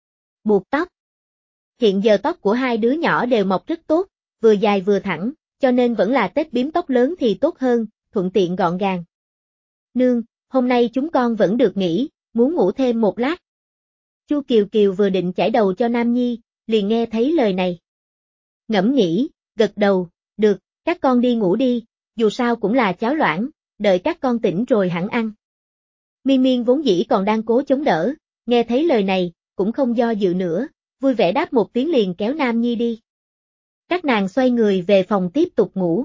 [SPEAKER 1] Buộc tóc. Hiện giờ tóc của hai đứa nhỏ đều mọc rất tốt, vừa dài vừa thẳng, cho nên vẫn là tết bím tóc lớn thì tốt hơn, thuận tiện gọn gàng. Nương, hôm nay chúng con vẫn được nghỉ, muốn ngủ thêm một lát. Chu Kiều Kiều vừa định chải đầu cho Nam Nhi, liền nghe thấy lời này. Ngẫm nghĩ, gật đầu, được, các con đi ngủ đi, dù sao cũng là cháo loãng, đợi các con tỉnh rồi hẳn ăn. Miên Miên vốn dĩ còn đang cố chống đỡ, nghe thấy lời này, cũng không do dự nữa, vui vẻ đáp một tiếng liền kéo Nam Nhi đi. Các nàng xoay người về phòng tiếp tục ngủ.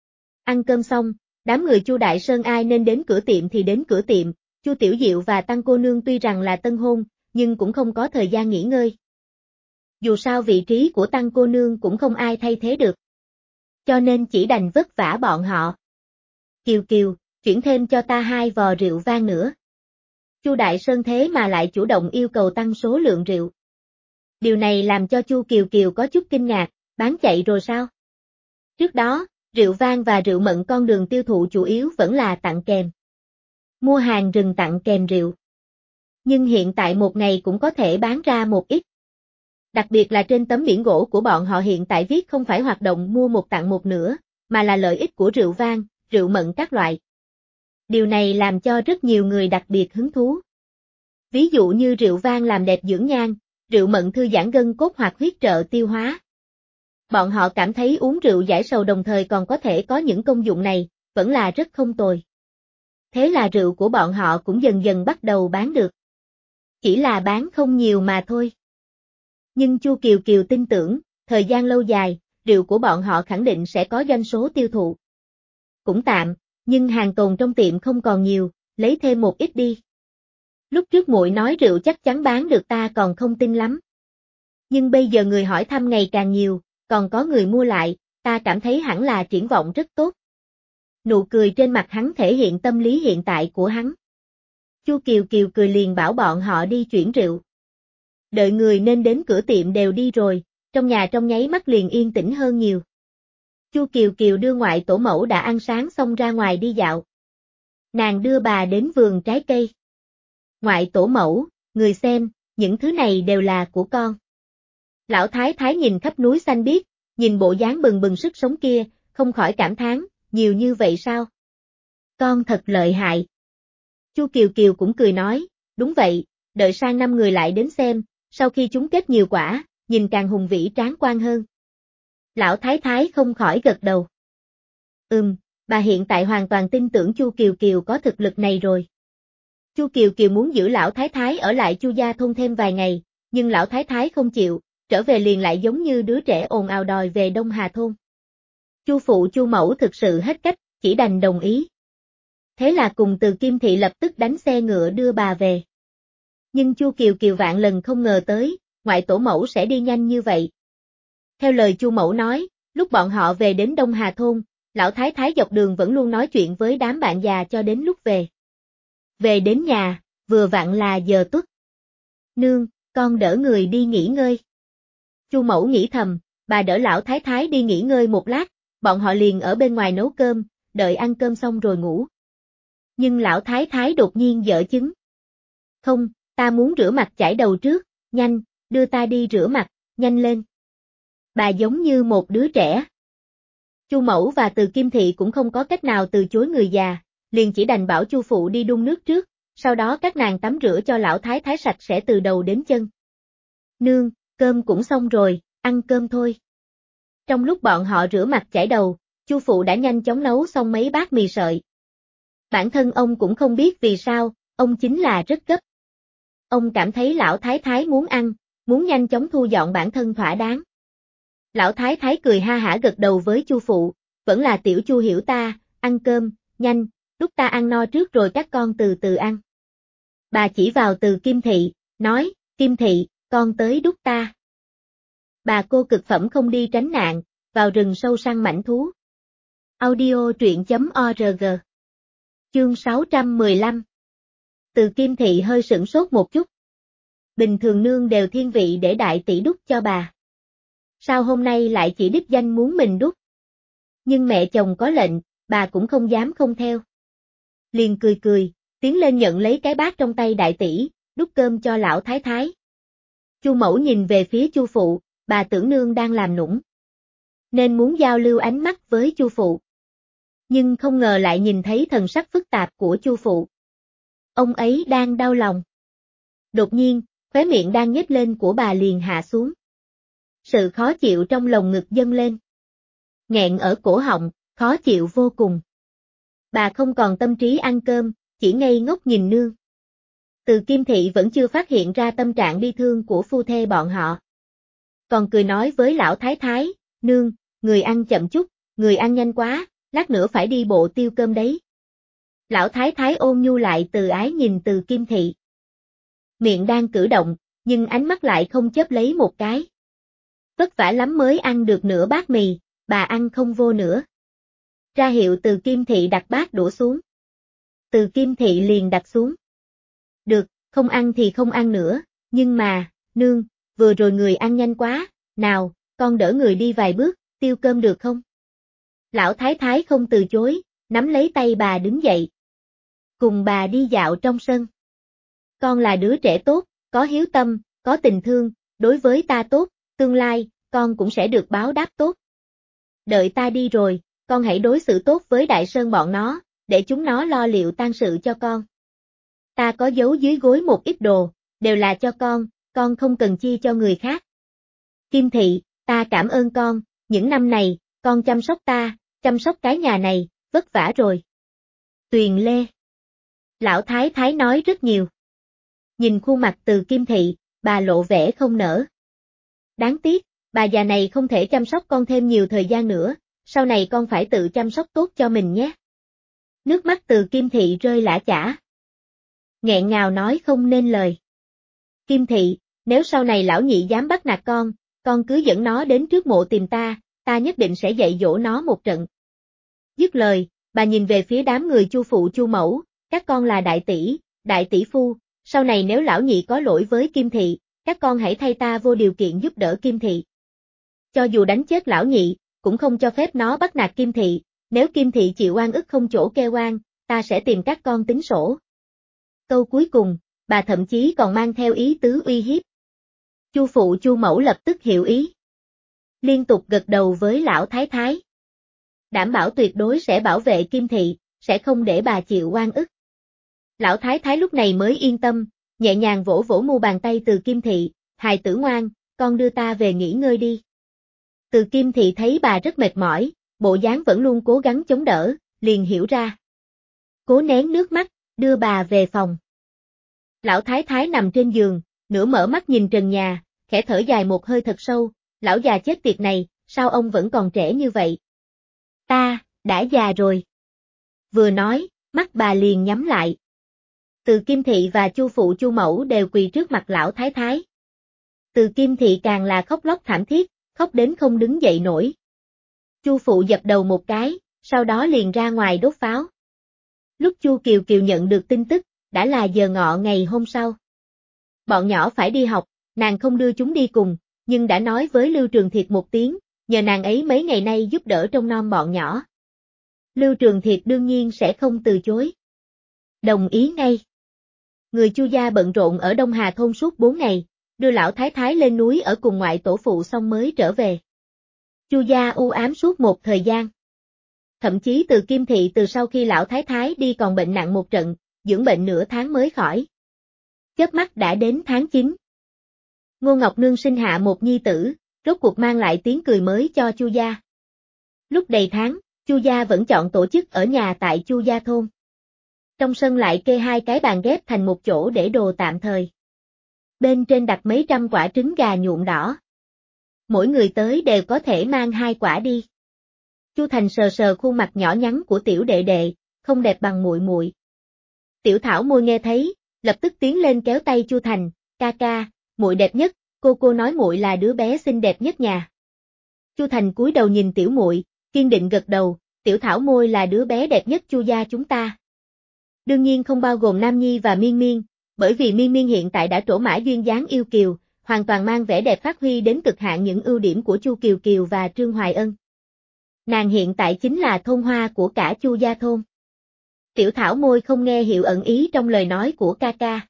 [SPEAKER 1] Ăn cơm xong, đám người Chu Đại Sơn ai nên đến cửa tiệm thì đến cửa tiệm, Chu Tiểu Diệu và Tăng cô nương tuy rằng là tân hôn, nhưng cũng không có thời gian nghỉ ngơi. Dù sao vị trí của Tăng cô nương cũng không ai thay thế được. Cho nên chỉ đành vất vả bọn họ. Kiều Kiều, chuyển thêm cho ta hai vò rượu vang nữa. Chu Đại Sơn thế mà lại chủ động yêu cầu tăng số lượng rượu. Điều này làm cho Chu Kiều Kiều có chút kinh ngạc, bán chạy rồi sao? Trước đó, rượu vang và rượu mận con đường tiêu thụ chủ yếu vẫn là tặng kèm. Mua hàng rừng tặng kèm rượu. Nhưng hiện tại một ngày cũng có thể bán ra một ít. Đặc biệt là trên tấm biển gỗ của bọn họ hiện tại viết không phải hoạt động mua một tặng một nữa, mà là lợi ích của rượu vang, rượu mận các loại. Điều này làm cho rất nhiều người đặc biệt hứng thú. Ví dụ như rượu vang làm đẹp dưỡng nhan, rượu mận thư giãn gân cốt hoặc huyết trợ tiêu hóa. Bọn họ cảm thấy uống rượu giải sầu đồng thời còn có thể có những công dụng này, vẫn là rất không tồi. Thế là rượu của bọn họ cũng dần dần bắt đầu bán được. Chỉ là bán không nhiều mà thôi. Nhưng Chu Kiều Kiều tin tưởng, thời gian lâu dài, rượu của bọn họ khẳng định sẽ có doanh số tiêu thụ. Cũng tạm, nhưng hàng tồn trong tiệm không còn nhiều, lấy thêm một ít đi. Lúc trước muội nói rượu chắc chắn bán được ta còn không tin lắm. Nhưng bây giờ người hỏi thăm ngày càng nhiều, còn có người mua lại, ta cảm thấy hẳn là triển vọng rất tốt. Nụ cười trên mặt hắn thể hiện tâm lý hiện tại của hắn. Chu Kiều Kiều cười liền bảo bọn họ đi chuyển rượu. Đợi người nên đến cửa tiệm đều đi rồi, trong nhà trong nháy mắt liền yên tĩnh hơn nhiều. Chu Kiều Kiều đưa ngoại tổ mẫu đã ăn sáng xong ra ngoài đi dạo. Nàng đưa bà đến vườn trái cây. Ngoại tổ mẫu, người xem, những thứ này đều là của con. Lão Thái Thái nhìn khắp núi xanh biếc, nhìn bộ dáng bừng bừng sức sống kia, không khỏi cảm thán, nhiều như vậy sao? Con thật lợi hại. Chu Kiều Kiều cũng cười nói, đúng vậy, đợi sang năm người lại đến xem, sau khi chúng kết nhiều quả, nhìn càng hùng vĩ tráng quan hơn. Lão Thái Thái không khỏi gật đầu. Ừm, bà hiện tại hoàn toàn tin tưởng Chu Kiều Kiều có thực lực này rồi. Chu Kiều Kiều muốn giữ Lão Thái Thái ở lại Chu gia thôn thêm vài ngày, nhưng Lão Thái Thái không chịu, trở về liền lại giống như đứa trẻ ồn ào đòi về Đông Hà thôn. Chu phụ Chu mẫu thực sự hết cách, chỉ đành đồng ý. Thế là cùng Từ Kim Thị lập tức đánh xe ngựa đưa bà về. Nhưng Chu Kiều Kiều vạn lần không ngờ tới, ngoại tổ mẫu sẽ đi nhanh như vậy. Theo lời Chu mẫu nói, lúc bọn họ về đến Đông Hà thôn, Lão Thái Thái dọc đường vẫn luôn nói chuyện với đám bạn già cho đến lúc về. Về đến nhà, vừa vặn là giờ tuất. Nương, con đỡ người đi nghỉ ngơi. Chu mẫu nghĩ thầm, bà đỡ Lão Thái Thái đi nghỉ ngơi một lát, bọn họ liền ở bên ngoài nấu cơm, đợi ăn cơm xong rồi ngủ. Nhưng Lão Thái Thái đột nhiên giở chứng. Không, ta muốn rửa mặt chải đầu trước, nhanh, đưa ta đi rửa mặt, nhanh lên. Bà giống như một đứa trẻ. Chu mẫu và Từ Kim Thị cũng không có cách nào từ chối người già, liền chỉ đành bảo Chu phụ đi đun nước trước, sau đó các nàng tắm rửa cho Lão Thái Thái sạch sẽ từ đầu đến chân. Nương, cơm cũng xong rồi, ăn cơm thôi. Trong lúc bọn họ rửa mặt chải đầu, Chu phụ đã nhanh chóng nấu xong mấy bát mì sợi. Bản thân ông cũng không biết vì sao, ông chính là rất gấp. Ông cảm thấy Lão Thái Thái muốn ăn, muốn nhanh chóng thu dọn bản thân thỏa đáng. Lão Thái Thái cười ha hả gật đầu với Chu phụ, vẫn là tiểu Chu hiểu ta, ăn cơm, nhanh, lúc ta ăn no trước rồi các con từ từ ăn. Bà chỉ vào Từ Kim Thị, nói, Kim Thị, con tới đút ta. Bà cô cực phẩm không đi tránh nạn, vào rừng sâu săn mãnh thú. Audio truyện chấm org. Chương sáu trăm mười lăm. Từ Kim Thị hơi sửng sốt một chút. Bình thường nương đều thiên vị để đại tỷ đút cho bà. Sao hôm nay lại chỉ đích danh muốn mình đút? Nhưng mẹ chồng có lệnh, bà cũng không dám không theo. Liền cười cười, tiến lên nhận lấy cái bát trong tay đại tỷ, đút cơm cho Lão Thái Thái. Chu mẫu nhìn về phía Chu phụ, bà tưởng nương đang làm nũng, nên muốn giao lưu ánh mắt với Chu phụ. Nhưng không ngờ lại nhìn thấy thần sắc phức tạp của Chu phụ. Ông ấy đang đau lòng. Đột nhiên, khóe miệng đang nhếch lên của bà liền hạ xuống. Sự khó chịu trong lồng ngực dâng lên. Nghẹn ở cổ họng, khó chịu vô cùng. Bà không còn tâm trí ăn cơm, chỉ ngây ngốc nhìn nương. Từ Kim Thị vẫn chưa phát hiện ra tâm trạng bi thương của phu thê bọn họ. Còn cười nói với Lão Thái Thái, nương, người ăn chậm chút, người ăn nhanh quá, lát nữa phải đi bộ tiêu cơm đấy. Lão Thái Thái ôn nhu lại từ ái nhìn Từ Kim Thị. Miệng đang cử động, nhưng ánh mắt lại không chớp lấy một cái. Vất vả lắm mới ăn được nửa bát mì, bà ăn không vô nữa. Ra hiệu Từ Kim Thị đặt bát đũa xuống. Từ Kim Thị liền đặt xuống. Được, không ăn thì không ăn nữa, nhưng mà, nương, vừa rồi người ăn nhanh quá, nào, con đỡ người đi vài bước, tiêu cơm được không? Lão Thái Thái không từ chối, nắm lấy tay bà đứng dậy. Cùng bà đi dạo trong sân. Con là đứa trẻ tốt, có hiếu tâm, có tình thương, đối với ta tốt, tương lai, con cũng sẽ được báo đáp tốt. Đợi ta đi rồi, con hãy đối xử tốt với Đại Sơn bọn nó, để chúng nó lo liệu tang sự cho con. Ta có giấu dưới gối một ít đồ, đều là cho con, con không cần chi cho người khác. Kim Thị, ta cảm ơn con, những năm này, con chăm sóc ta, chăm sóc cái nhà này, vất vả rồi. Tuyền Lê. Lão Thái Thái nói rất nhiều. Nhìn khuôn mặt Từ Kim Thị, bà lộ vẻ không nỡ. Đáng tiếc, bà già này không thể chăm sóc con thêm nhiều thời gian nữa, sau này con phải tự chăm sóc tốt cho mình nhé. Nước mắt Từ Kim Thị rơi lã chã. Nghẹn ngào nói không nên lời. Kim Thị, nếu sau này lão nhị dám bắt nạt con, con cứ dẫn nó đến trước mộ tìm ta, ta nhất định sẽ dạy dỗ nó một trận. Dứt lời, bà nhìn về phía đám người Chu phụ Chu mẫu, các con là đại tỷ, đại tỷ phu, sau này nếu lão nhị có lỗi với Kim Thị, các con hãy thay ta vô điều kiện giúp đỡ Kim Thị. Cho dù đánh chết lão nhị, cũng không cho phép nó bắt nạt Kim Thị, nếu Kim Thị chịu oan ức không chỗ kêu oan, ta sẽ tìm các con tính sổ. Câu cuối cùng, bà thậm chí còn mang theo ý tứ uy hiếp. Chu phụ Chu mẫu lập tức hiểu ý. Liên tục gật đầu với lão Thái Thái. Đảm bảo tuyệt đối sẽ bảo vệ Kim Thị, sẽ không để bà chịu oan ức. Lão Thái Thái lúc này mới yên tâm, nhẹ nhàng vỗ vỗ mu bàn tay Từ Kim Thị, hài tử ngoan, con đưa ta về nghỉ ngơi đi. Từ Kim Thị thấy bà rất mệt mỏi, bộ dáng vẫn luôn cố gắng chống đỡ, liền hiểu ra. Cố nén nước mắt, đưa bà về phòng. Lão Thái Thái nằm trên giường, nửa mở mắt nhìn trần nhà, khẽ thở dài một hơi thật sâu, lão già chết tiệt này, sao ông vẫn còn trẻ như vậy? Ta, đã già rồi. Vừa nói, mắt bà liền nhắm lại. Từ Kim Thị và Chu phụ Chu mẫu đều quỳ trước mặt lão Thái Thái. Từ Kim Thị càng là khóc lóc thảm thiết, khóc đến không đứng dậy nổi. Chu phụ dập đầu một cái, sau đó liền ra ngoài đốt pháo. Lúc Chu Kiều Kiều nhận được tin tức, đã là giờ ngọ ngày hôm sau. Bọn nhỏ phải đi học, nàng không đưa chúng đi cùng, nhưng đã nói với Lưu Trường Thiệt một tiếng, nhờ nàng ấy mấy ngày nay giúp đỡ trông nom bọn nhỏ. Lưu Trường Thiệt đương nhiên sẽ không từ chối. Đồng ý ngay. Người Chu gia bận rộn ở Đông Hà thôn suốt bốn ngày, đưa lão Thái Thái lên núi ở cùng ngoại tổ phụ xong mới trở về. Chu gia u ám suốt một thời gian. Thậm chí Từ Kim Thị từ sau khi lão Thái Thái đi còn bệnh nặng một trận, dưỡng bệnh nửa tháng mới khỏi. Chớp mắt đã đến tháng chín. Ngô Ngọc Nương sinh hạ một nhi tử, rốt cuộc mang lại tiếng cười mới cho Chu gia. Lúc đầy tháng, Chu gia vẫn chọn tổ chức ở nhà tại Chu gia thôn. Trong sân lại kê hai cái bàn ghép thành một chỗ để đồ tạm thời. Bên trên đặt mấy trăm quả trứng gà nhuộm đỏ. Mỗi người tới đều có thể mang hai quả đi. Chu Thành sờ sờ khuôn mặt nhỏ nhắn của tiểu đệ đệ, không đẹp bằng muội muội. Tiểu Thảo Môi nghe thấy, lập tức tiến lên kéo tay Chu Thành, ca ca, muội đẹp nhất, cô cô nói muội là đứa bé xinh đẹp nhất nhà. Chu Thành cúi đầu nhìn tiểu muội, kiên định gật đầu, Tiểu Thảo Môi là đứa bé đẹp nhất Chu gia chúng ta. Đương nhiên không bao gồm Nam Nhi và Miên Miên, bởi vì Miên Miên hiện tại đã trổ mã duyên dáng yêu kiều, hoàn toàn mang vẻ đẹp phát huy đến cực hạn những ưu điểm của Chu Kiều Kiều và Trương Hoài Ân. Nàng hiện tại chính là thôn hoa của cả Chu gia thôn. Tiểu Thảo Môi không nghe hiểu ẩn ý trong lời nói của ca ca.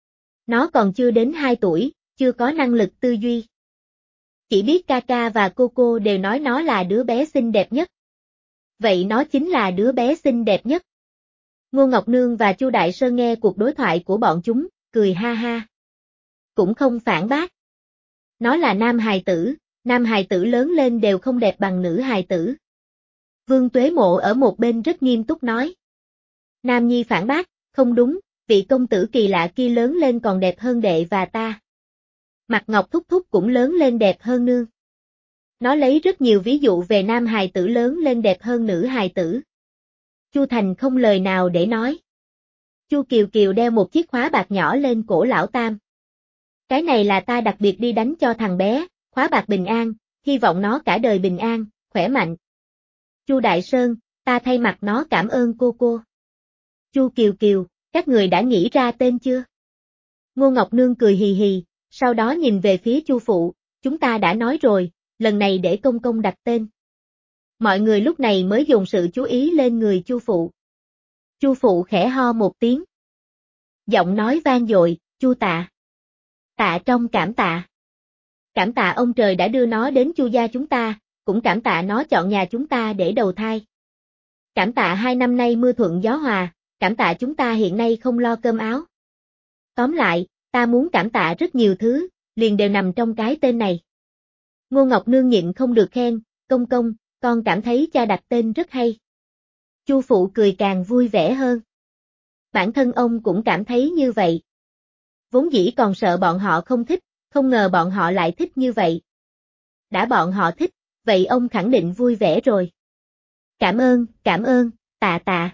[SPEAKER 1] Nó còn chưa đến hai tuổi, chưa có năng lực tư duy. Chỉ biết ca ca và cô cô đều nói nó là đứa bé xinh đẹp nhất. Vậy nó chính là đứa bé xinh đẹp nhất. Ngô Ngọc Nương và Chu Đại Sơn nghe cuộc đối thoại của bọn chúng, cười ha ha. Cũng không phản bác. Nó là nam hài tử, nam hài tử lớn lên đều không đẹp bằng nữ hài tử. Vương Tuế Mộ ở một bên rất nghiêm túc nói. Nam Nhi phản bác, không đúng, vị công tử kỳ lạ kia lớn lên còn đẹp hơn đệ và ta. Mặt Ngọc Thúc Thúc cũng lớn lên đẹp hơn nương. Nó lấy rất nhiều ví dụ về nam hài tử lớn lên đẹp hơn nữ hài tử. Chu Thành không lời nào để nói. Chu Kiều Kiều đeo một chiếc khóa bạc nhỏ lên cổ lão Tam. Cái này là ta đặc biệt đi đánh cho thằng bé, khóa bạc bình an, hy vọng nó cả đời bình an, khỏe mạnh. Chu Đại Sơn, ta thay mặt nó cảm ơn cô cô. Chu Kiều Kiều, các người đã nghĩ ra tên chưa? Ngô Ngọc Nương cười hì hì, sau đó nhìn về phía Chu phụ, chúng ta đã nói rồi, lần này để công công đặt tên. Mọi người lúc này mới dồn sự chú ý lên người Chu phụ. Chu phụ khẽ ho một tiếng. Giọng nói vang dội, Chu tạ. Tạ trong cảm tạ. Cảm tạ ông trời đã đưa nó đến Chu gia chúng ta, cũng cảm tạ nó chọn nhà chúng ta để đầu thai. Cảm tạ hai năm nay mưa thuận gió hòa, cảm tạ chúng ta hiện nay không lo cơm áo. Tóm lại, ta muốn cảm tạ rất nhiều thứ, liền đều nằm trong cái tên này. Ngô Ngọc Nương nhịn không được khen, công công, con cảm thấy cha đặt tên rất hay. Chu phụ cười càng vui vẻ hơn. Bản thân ông cũng cảm thấy như vậy. Vốn dĩ còn sợ bọn họ không thích, không ngờ bọn họ lại thích như vậy. Đã bọn họ thích, vậy ông khẳng định vui vẻ rồi. Cảm ơn, cảm ơn, tạ tạ.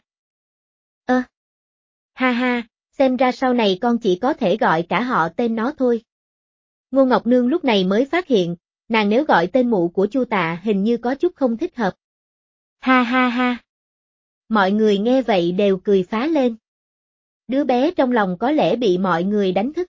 [SPEAKER 1] Ơ. À. Ha ha, xem ra sau này con chỉ có thể gọi cả họ tên nó thôi. Ngô Ngọc Nương lúc này mới phát hiện, nàng nếu gọi tên mụ của Chu tạ hình như có chút không thích hợp. Ha ha ha. Mọi người nghe vậy đều cười phá lên. Đứa bé trong lòng có lẽ bị mọi người đánh thức.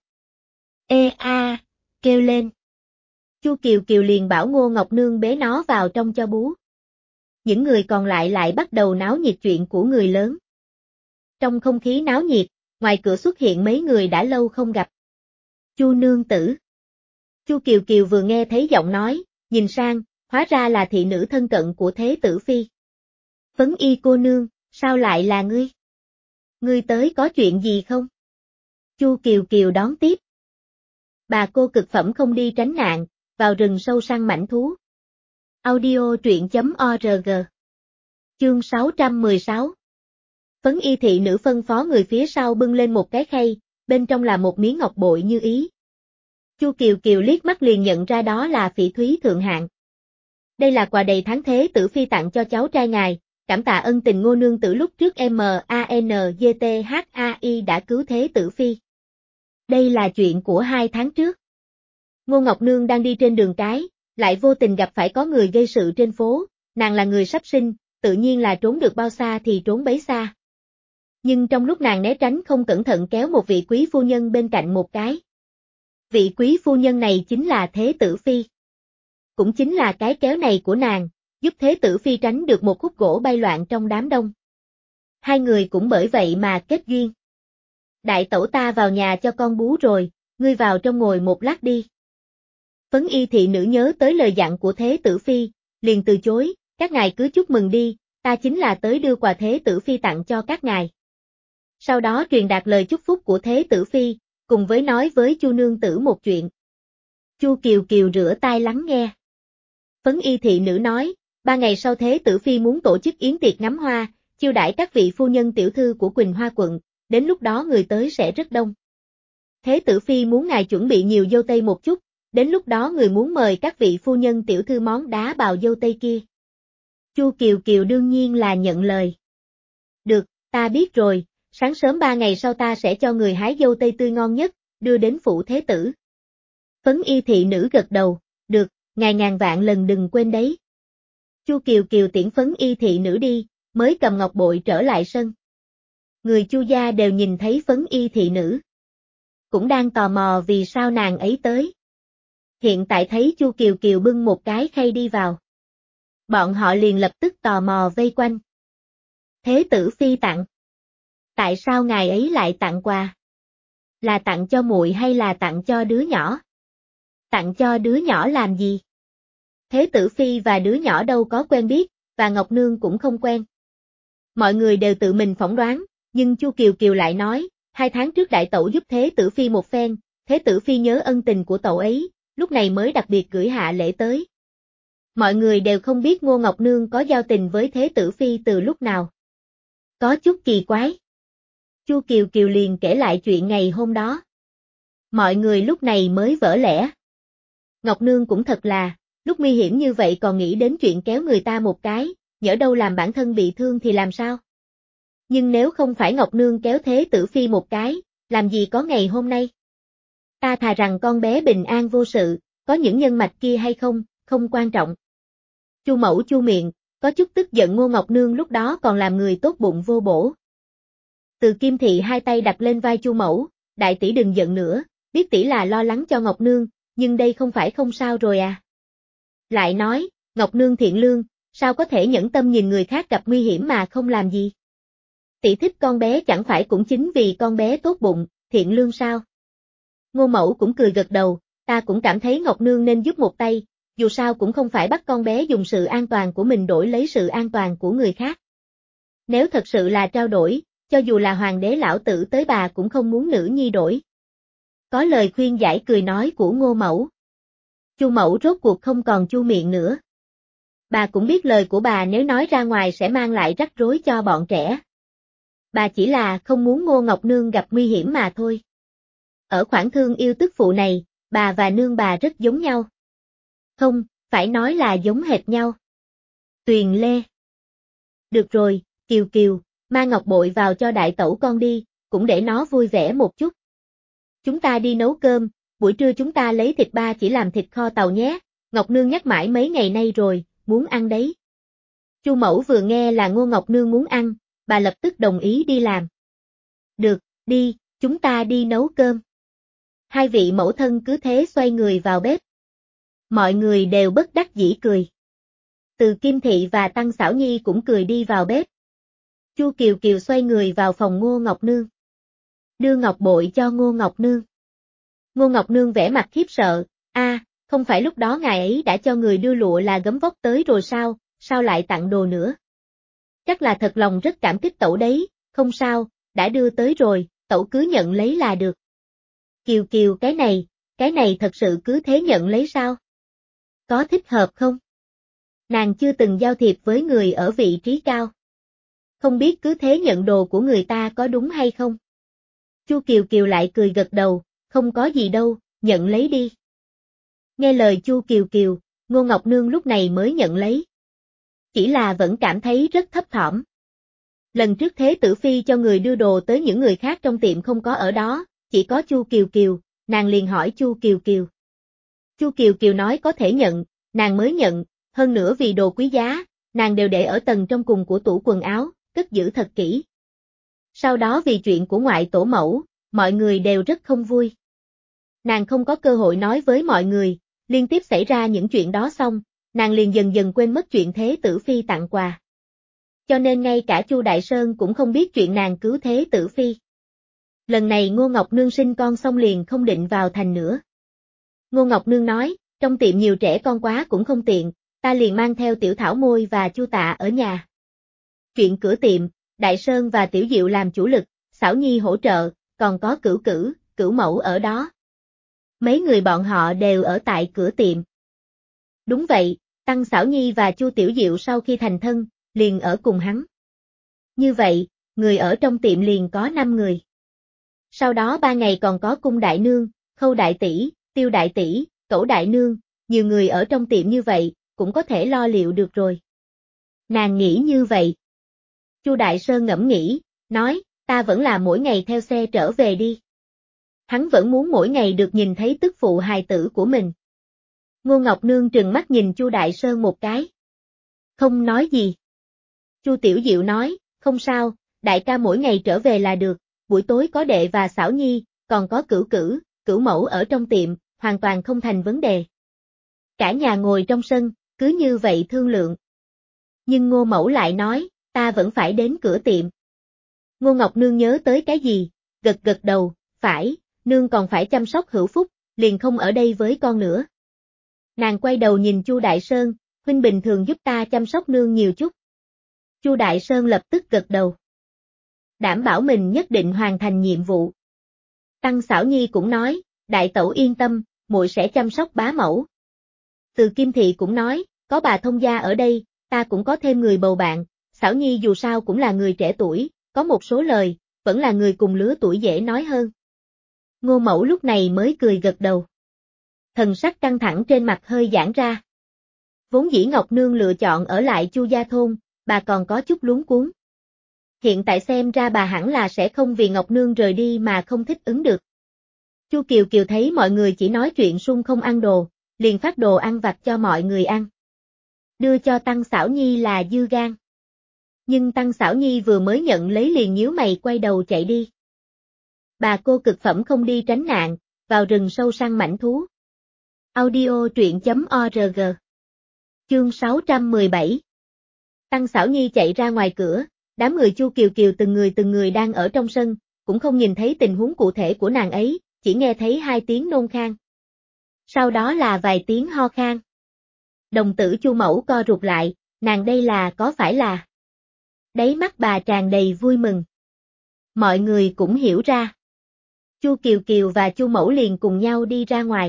[SPEAKER 1] Ê a, kêu lên. Chu Kiều Kiều liền bảo Ngô Ngọc Nương bế nó vào trong cho bú. Những người còn lại lại bắt đầu náo nhiệt chuyện của người lớn. Trong không khí náo nhiệt, ngoài cửa xuất hiện mấy người đã lâu không gặp. Chu nương tử. Chu Kiều Kiều vừa nghe thấy giọng nói, nhìn sang, hóa ra là thị nữ thân cận của Thế Tử Phi. Phấn Y cô nương, sao lại là ngươi? Ngươi tới có chuyện gì không? Chu Kiều Kiều đón tiếp. Bà cô cực phẩm không đi tránh nạn, vào rừng sâu săn mãnh thú. Audio truyện chấm org. Chương sáu trăm mười sáu. Phấn Y thị nữ phân phó người phía sau bưng lên một cái khay, bên trong là một miếng ngọc bội như ý. Chu Kiều Kiều liếc mắt liền nhận ra đó là phỉ thúy thượng hạng. Đây là quà đầy tháng Thế Tử Phi tặng cho cháu trai ngài, cảm tạ ân tình Ngô nương tử lúc trước M A N G T H A I đã cứu Thế Tử Phi. Đây là chuyện của hai tháng trước. Ngô Ngọc Nương đang đi trên đường cái, lại vô tình gặp phải có người gây sự trên phố, nàng là người sắp sinh, tự nhiên là trốn được bao xa thì trốn bấy xa. Nhưng trong lúc nàng né tránh không cẩn thận kéo một vị quý phu nhân bên cạnh một cái. Vị quý phu nhân này chính là Thế Tử Phi. Cũng chính là cái kéo này của nàng, giúp Thế Tử Phi tránh được một khúc gỗ bay loạn trong đám đông. Hai người cũng bởi vậy mà kết duyên. Đại tẩu ta vào nhà cho con bú rồi, ngươi vào trong ngồi một lát đi. Phấn Y thị nữ nhớ tới lời dặn của Thế Tử Phi, liền từ chối, các ngài cứ chúc mừng đi, ta chính là tới đưa quà Thế Tử Phi tặng cho các ngài. Sau đó truyền đạt lời chúc phúc của Thế Tử Phi, cùng với nói với Chu nương tử một chuyện. Chu Kiều Kiều rửa tai lắng nghe. Phấn Y thị nữ nói, ba ngày sau Thế Tử Phi muốn tổ chức yến tiệc ngắm hoa, chiêu đãi các vị phu nhân tiểu thư của Quỳnh Hoa quận, đến lúc đó người tới sẽ rất đông. Thế Tử Phi muốn ngài chuẩn bị nhiều dâu tây một chút, đến lúc đó người muốn mời các vị phu nhân tiểu thư món đá bào dâu tây kia. Chu Kiều Kiều đương nhiên là nhận lời. Được, ta biết rồi, sáng sớm ba ngày sau ta sẽ cho người hái dâu tây tươi ngon nhất, đưa đến phủ Thế Tử. Phấn Y thị nữ gật đầu, được, ngài ngàn vạn lần đừng quên đấy. Chu Kiều Kiều tiễn Phấn Y thị nữ đi, mới cầm ngọc bội trở lại sân. Người Chu gia đều nhìn thấy Phấn Y thị nữ. Cũng đang tò mò vì sao nàng ấy tới. Hiện tại thấy Chu Kiều Kiều bưng một cái khay đi vào. Bọn họ liền lập tức tò mò vây quanh. Thế Tử Phi tặng. Tại sao ngài ấy lại tặng quà? Là tặng cho muội hay là tặng cho đứa nhỏ? Tặng cho đứa nhỏ làm gì? Thế Tử Phi và đứa nhỏ đâu có quen biết, và Ngọc Nương cũng không quen. Mọi người đều tự mình phỏng đoán, nhưng Chu Kiều Kiều lại nói, hai tháng trước đại tẩu giúp Thế Tử Phi một phen, Thế Tử Phi nhớ ân tình của tẩu ấy, lúc này mới đặc biệt gửi hạ lễ tới. Mọi người đều không biết Ngô Ngọc Nương có giao tình với Thế Tử Phi từ lúc nào. Có chút kỳ quái. Chu Kiều Kiều liền kể lại chuyện ngày hôm đó. Mọi người lúc này mới vỡ lẽ. Ngọc Nương cũng thật là, lúc nguy hiểm như vậy còn nghĩ đến chuyện kéo người ta một cái, nhỡ đâu làm bản thân bị thương thì làm sao? Nhưng nếu không phải Ngọc Nương kéo Thế Tử Phi một cái, làm gì có ngày hôm nay? Ta thà rằng con bé bình an vô sự, có những nhân mạch kia hay không, không quan trọng. Chu Mẫu chu miệng, có chút tức giận Ngô Ngọc Nương lúc đó còn làm người tốt bụng vô bổ. Từ Kim Thị hai tay đặt lên vai Chu Mẫu, đại tỷ đừng giận nữa, biết tỷ là lo lắng cho Ngọc Nương, nhưng đây không phải không sao rồi à. Lại nói, Ngọc Nương thiện lương, sao có thể nhẫn tâm nhìn người khác gặp nguy hiểm mà không làm gì. Tỷ thích con bé chẳng phải cũng chính vì con bé tốt bụng, thiện lương sao. Ngô Mẫu cũng cười gật đầu, ta cũng cảm thấy Ngọc Nương nên giúp một tay, dù sao cũng không phải bắt con bé dùng sự an toàn của mình đổi lấy sự an toàn của người khác. Nếu thật sự là trao đổi, cho dù là hoàng đế lão tử tới bà cũng không muốn nữ nhi đổi. Có lời khuyên giải cười nói của Ngô Mẫu. Chu Mẫu rốt cuộc không còn chu miệng nữa. Bà cũng biết lời của bà nếu nói ra ngoài sẽ mang lại rắc rối cho bọn trẻ. Bà chỉ là không muốn Ngô Ngọc Nương gặp nguy hiểm mà thôi. Ở khoảng thương yêu tức phụ này, bà và nương bà rất giống nhau. Không, phải nói là giống hệt nhau. Tuyền Lê. Được rồi, Kiều Kiều, mang ngọc bội vào cho đại tẩu con đi, cũng để nó vui vẻ một chút. Chúng ta đi nấu cơm, buổi trưa chúng ta lấy thịt ba chỉ làm thịt kho tàu nhé, Ngọc Nương nhắc mãi mấy ngày nay rồi, muốn ăn đấy. Chu Mẫu vừa nghe là Ngô Ngọc Nương muốn ăn, bà lập tức đồng ý đi làm. Được, đi, chúng ta đi nấu cơm. Hai vị mẫu thân cứ thế xoay người vào bếp. Mọi người đều bất đắc dĩ cười. Từ Kim Thị và Tăng Xảo Nhi cũng cười đi vào bếp. Chu Kiều Kiều xoay người vào phòng Ngô Ngọc Nương. Đưa ngọc bội cho Ngô Ngọc Nương. Ngô Ngọc Nương vẻ mặt khiếp sợ, a, à, không phải lúc đó ngài ấy đã cho người đưa lụa là gấm vóc tới rồi sao, sao lại tặng đồ nữa? Chắc là thật lòng rất cảm kích tẩu đấy, không sao, đã đưa tới rồi, tẩu cứ nhận lấy là được. Kiều Kiều cái này, cái này thật sự cứ thế nhận lấy sao? Có thích hợp không? Nàng chưa từng giao thiệp với người ở vị trí cao. Không biết cứ thế nhận đồ của người ta có đúng hay không? Chu Kiều Kiều lại cười gật đầu, không có gì đâu, nhận lấy đi. Nghe lời Chu Kiều Kiều, Ngô Ngọc Nương lúc này mới nhận lấy. Chỉ là vẫn cảm thấy rất thấp thỏm. Lần trước Thế Tử Phi cho người đưa đồ tới những người khác trong tiệm không có ở đó, chỉ có Chu Kiều Kiều, nàng liền hỏi Chu Kiều Kiều. Chu Kiều Kiều nói có thể nhận, nàng mới nhận, hơn nữa vì đồ quý giá, nàng đều để ở tầng trong cùng của tủ quần áo, cất giữ thật kỹ. Sau đó vì chuyện của ngoại tổ mẫu, mọi người đều rất không vui. Nàng không có cơ hội nói với mọi người, liên tiếp xảy ra những chuyện đó xong, nàng liền dần dần quên mất chuyện Thế Tử Phi tặng quà. Cho nên ngay cả Chu Đại Sơn cũng không biết chuyện nàng cứu Thế Tử Phi. Lần này Ngô Ngọc Nương sinh con xong liền không định vào thành nữa. Ngô Ngọc Nương nói, trong tiệm nhiều trẻ con quá cũng không tiện, ta liền mang theo Tiểu Thảo Môi và Chu Tạ ở nhà. Chuyện cửa tiệm, Đại Sơn và Tiểu Diệu làm chủ lực, Xảo Nhi hỗ trợ, còn có Cửu Cửu, Cửu Mẫu ở đó. Mấy người bọn họ đều ở tại cửa tiệm. Đúng vậy, Tăng Xảo Nhi và Chu Tiểu Diệu sau khi thành thân, liền ở cùng hắn. Như vậy, người ở trong tiệm liền có năm người. Sau đó ba ngày còn có Cung Đại Nương, Khâu Đại Tỷ, Tiêu Đại Tỷ, Cẩu Đại Nương, nhiều người ở trong tiệm như vậy, cũng có thể lo liệu được rồi. Nàng nghĩ như vậy. Chu Đại Sơn ngẫm nghĩ, nói, ta vẫn là mỗi ngày theo xe trở về đi. Hắn vẫn muốn mỗi ngày được nhìn thấy tức phụ hài tử của mình. Ngô Ngọc Nương trừng mắt nhìn Chu Đại Sơn một cái. Không nói gì. Chu Tiểu Diệu nói, không sao, đại ca mỗi ngày trở về là được, buổi tối có đệ và Xảo Nhi, còn có Cửu Cửu, Cửu Mẫu ở trong tiệm, hoàn toàn không thành vấn đề. Cả nhà ngồi trong sân, cứ như vậy thương lượng. Nhưng Ngô Mẫu lại nói, ta vẫn phải đến cửa tiệm. Ngô Ngọc Nương nhớ tới cái gì, gật gật đầu, phải, nương còn phải chăm sóc Hữu Phúc, liền không ở đây với con nữa. Nàng quay đầu nhìn Chu Đại Sơn, huynh bình thường giúp ta chăm sóc nương nhiều chút. Chu Đại Sơn lập tức gật đầu. Đảm bảo mình nhất định hoàn thành nhiệm vụ. Tăng Xảo Nhi cũng nói, đại tẩu yên tâm, muội sẽ chăm sóc bá mẫu. Từ Kim Thị cũng nói, có bà thông gia ở đây, ta cũng có thêm người bầu bạn, Xảo Nhi dù sao cũng là người trẻ tuổi, có một số lời, vẫn là người cùng lứa tuổi dễ nói hơn. Ngô Mẫu lúc này mới cười gật đầu. Thần sắc căng thẳng trên mặt hơi giãn ra. Vốn dĩ Ngọc Nương lựa chọn ở lại Chu gia thôn, bà còn có chút luống cuống. Hiện tại xem ra bà hẳn là sẽ không vì Ngọc Nương rời đi mà không thích ứng được. Chu Kiều Kiều thấy mọi người chỉ nói chuyện sung không ăn đồ, liền phát đồ ăn vặt cho mọi người ăn. Đưa cho Tăng Xảo Nhi là dư gan. Nhưng Tăng Xảo Nhi vừa mới nhận lấy liền nhíu mày quay đầu chạy đi. Bà cô cực phẩm không đi tránh nạn, vào rừng sâu săn mãnh thú. Audio truyện chấm org. Chương sáu trăm mười bảy. Tăng Xảo Nhi chạy ra ngoài cửa, đám người Chu Kiều Kiều từng người từng người đang ở trong sân, cũng không nhìn thấy tình huống cụ thể của nàng ấy, chỉ nghe thấy hai tiếng nôn khan. Sau đó là vài tiếng ho khan. Đồng tử Chu Mẫu co rụt lại, nàng đây là có phải là... Đáy mắt bà tràn đầy vui mừng. Mọi người cũng hiểu ra. Chu Kiều Kiều và Chu Mẫu liền cùng nhau đi ra ngoài.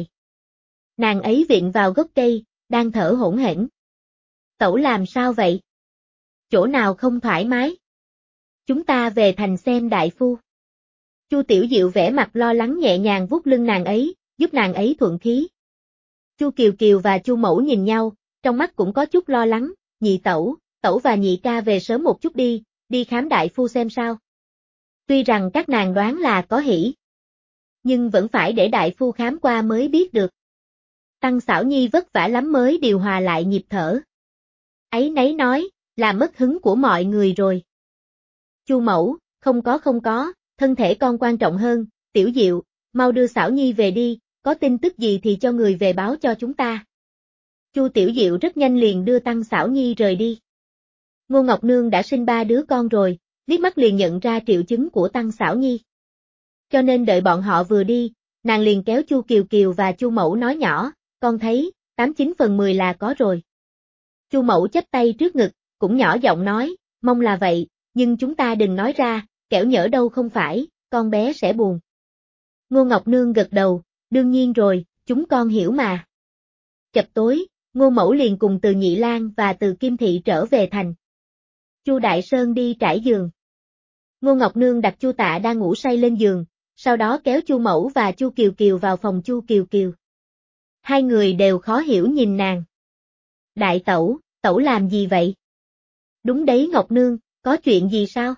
[SPEAKER 1] Nàng ấy vịn vào gốc cây, đang thở hổn hển. Tẩu làm sao vậy? Chỗ nào không thoải mái? Chúng ta về thành xem đại phu. Chu Tiểu Diệu vẻ mặt lo lắng nhẹ nhàng vuốt lưng nàng ấy, giúp nàng ấy thuận khí. Chu Kiều Kiều và Chu Mẫu nhìn nhau, trong mắt cũng có chút lo lắng, nhị tẩu, tẩu và nhị ca về sớm một chút đi, đi khám đại phu xem sao. Tuy rằng các nàng đoán là có hỉ, nhưng vẫn phải để đại phu khám qua mới biết được. Tăng Xảo Nhi vất vả lắm mới điều hòa lại nhịp thở. Ấy nấy nói, là mất hứng của mọi người rồi. Chu Mẫu, không có không có, thân thể con quan trọng hơn, Tiểu Diệu, mau đưa Xảo Nhi về đi, có tin tức gì thì cho người về báo cho chúng ta. Chu Tiểu Diệu rất nhanh liền đưa Tăng Xảo Nhi rời đi. Ngô Ngọc Nương đã sinh ba đứa con rồi, liếc mắt liền nhận ra triệu chứng của Tăng Xảo Nhi. Cho nên đợi bọn họ vừa đi, nàng liền kéo Chu Kiều Kiều và Chu Mẫu nói nhỏ, con thấy, tám chín phần mười là có rồi. Chu Mẫu chắp tay trước ngực, cũng nhỏ giọng nói, mong là vậy, nhưng chúng ta đừng nói ra, kẻo nhỡ đâu không phải, con bé sẽ buồn. Ngô Ngọc Nương gật đầu, đương nhiên rồi, chúng con hiểu mà. Chập tối, Ngô Mẫu liền cùng Từ Nhị Lang và Từ Kim Thị trở về thành. Chu Đại Sơn đi trải giường. Ngô Ngọc Nương đặt Chu Tạ đang ngủ say lên giường, sau đó kéo Chu Mẫu và Chu Kiều Kiều vào phòng Chu Kiều Kiều. Hai người đều khó hiểu nhìn nàng. Đại tẩu, tẩu làm gì vậy? Đúng đấy Ngọc Nương, có chuyện gì sao?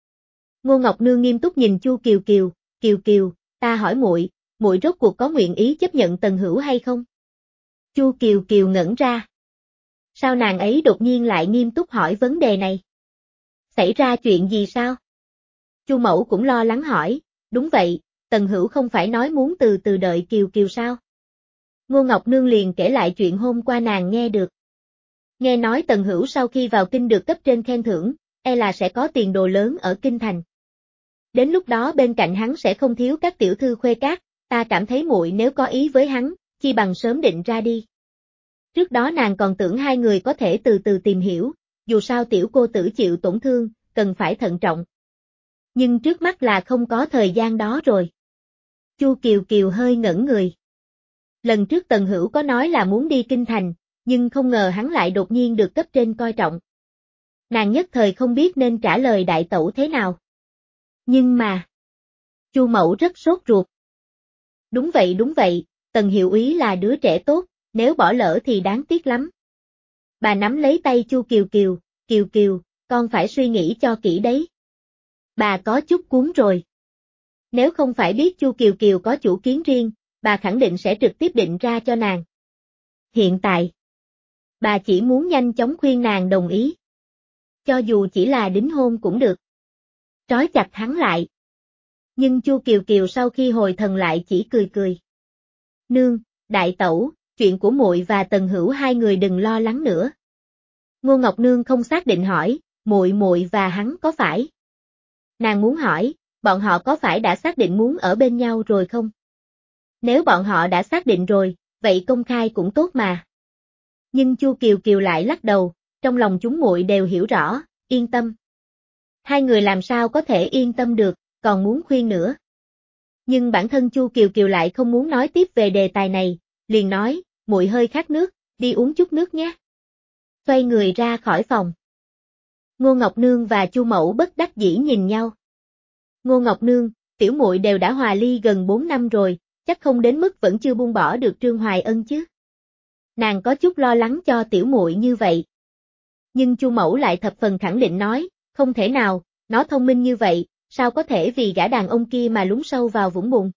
[SPEAKER 1] Ngô Ngọc Nương nghiêm túc nhìn Chu Kiều Kiều, Kiều Kiều, ta hỏi muội, muội rốt cuộc có nguyện ý chấp nhận Tần Hữu hay không? Chu Kiều Kiều ngẩn ra. Sao nàng ấy đột nhiên lại nghiêm túc hỏi vấn đề này? Xảy ra chuyện gì sao? Chu Mẫu cũng lo lắng hỏi, đúng vậy, Tần Hữu không phải nói muốn từ từ đợi Kiều Kiều sao? Ngô Ngọc Nương liền kể lại chuyện hôm qua nàng nghe được. Nghe nói Tần Hữu sau khi vào kinh được cấp trên khen thưởng, e là sẽ có tiền đồ lớn ở kinh thành. Đến lúc đó bên cạnh hắn sẽ không thiếu các tiểu thư khuê các, ta cảm thấy muội nếu có ý với hắn, chi bằng sớm định ra đi. Trước đó nàng còn tưởng hai người có thể từ từ tìm hiểu, dù sao tiểu cô tử chịu tổn thương, cần phải thận trọng. Nhưng trước mắt là không có thời gian đó rồi. Chu Kiều Kiều hơi ngẩn người. Lần trước Tần Hữu có nói là muốn đi kinh thành, nhưng không ngờ hắn lại đột nhiên được cấp trên coi trọng. Nàng nhất thời không biết nên trả lời đại tẩu thế nào. Nhưng mà... Chu Mẫu rất sốt ruột. Đúng vậy đúng vậy, Tần hiệu úy là đứa trẻ tốt, nếu bỏ lỡ thì đáng tiếc lắm. Bà nắm lấy tay Chu Kiều Kiều, Kiều Kiều, con phải suy nghĩ cho kỹ đấy. Bà có chút cuốn rồi. Nếu không phải biết Chu Kiều Kiều có chủ kiến riêng, bà khẳng định sẽ trực tiếp định ra cho nàng. Hiện tại, bà chỉ muốn nhanh chóng khuyên nàng đồng ý. Cho dù chỉ là đính hôn cũng được. Trói chặt hắn lại. Nhưng Chu Kiều Kiều sau khi hồi thần lại chỉ cười cười. Nương, đại tẩu, chuyện của muội và Tần Hữu hai người đừng lo lắng nữa. Ngô Ngọc Nương không xác định hỏi, muội muội và hắn có phải? Nàng muốn hỏi, bọn họ có phải đã xác định muốn ở bên nhau rồi không? Nếu bọn họ đã xác định rồi, vậy công khai cũng tốt mà. Nhưng Chu Kiều Kiều lại lắc đầu, trong lòng chúng muội đều hiểu rõ, yên tâm. Hai người làm sao có thể yên tâm được, còn muốn khuyên nữa. Nhưng bản thân Chu Kiều Kiều lại không muốn nói tiếp về đề tài này, liền nói, muội hơi khát nước, đi uống chút nước nhé. Xoay người ra khỏi phòng. Ngô Ngọc Nương và Chu Mẫu bất đắc dĩ nhìn nhau. Ngô Ngọc Nương, tiểu muội đều đã hòa ly gần bốn năm rồi, chắc không đến mức vẫn chưa buông bỏ được Trương Hoài Ân chứ. Nàng có chút lo lắng cho tiểu muội như vậy. Nhưng Chu Mẫu lại thập phần khẳng định nói, không thể nào, nó thông minh như vậy, sao có thể vì gã đàn ông kia mà lún sâu vào vũng bùn.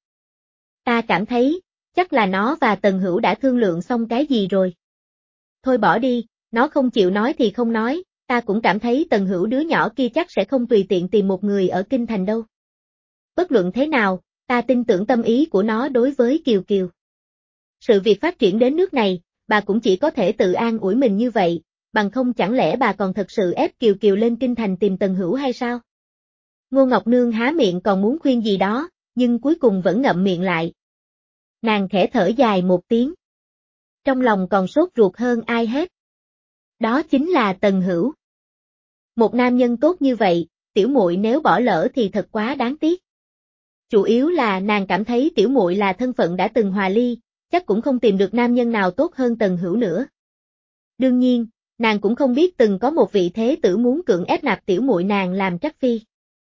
[SPEAKER 1] Ta cảm thấy, chắc là nó và Tần Hữu đã thương lượng xong cái gì rồi. Thôi bỏ đi, nó không chịu nói thì không nói, ta cũng cảm thấy Tần Hữu đứa nhỏ kia chắc sẽ không tùy tiện tìm một người ở kinh thành đâu. Bất luận thế nào, ta tin tưởng tâm ý của nó đối với Kiều Kiều. Sự việc phát triển đến nước này, bà cũng chỉ có thể tự an ủi mình như vậy, bằng không chẳng lẽ bà còn thật sự ép Kiều Kiều lên kinh thành tìm Tần Hữu hay sao? Ngô Ngọc Nương há miệng còn muốn khuyên gì đó, nhưng cuối cùng vẫn ngậm miệng lại. Nàng khẽ thở dài một tiếng. Trong lòng còn sốt ruột hơn ai hết. Đó chính là Tần Hữu. Một nam nhân tốt như vậy, tiểu muội nếu bỏ lỡ thì thật quá đáng tiếc. Chủ yếu là nàng cảm thấy tiểu muội là thân phận đã từng hòa ly, chắc cũng không tìm được nam nhân nào tốt hơn Tần Hữu nữa. Đương nhiên, nàng cũng không biết từng có một vị thế tử muốn cưỡng ép nạp tiểu muội nàng làm trắc phi.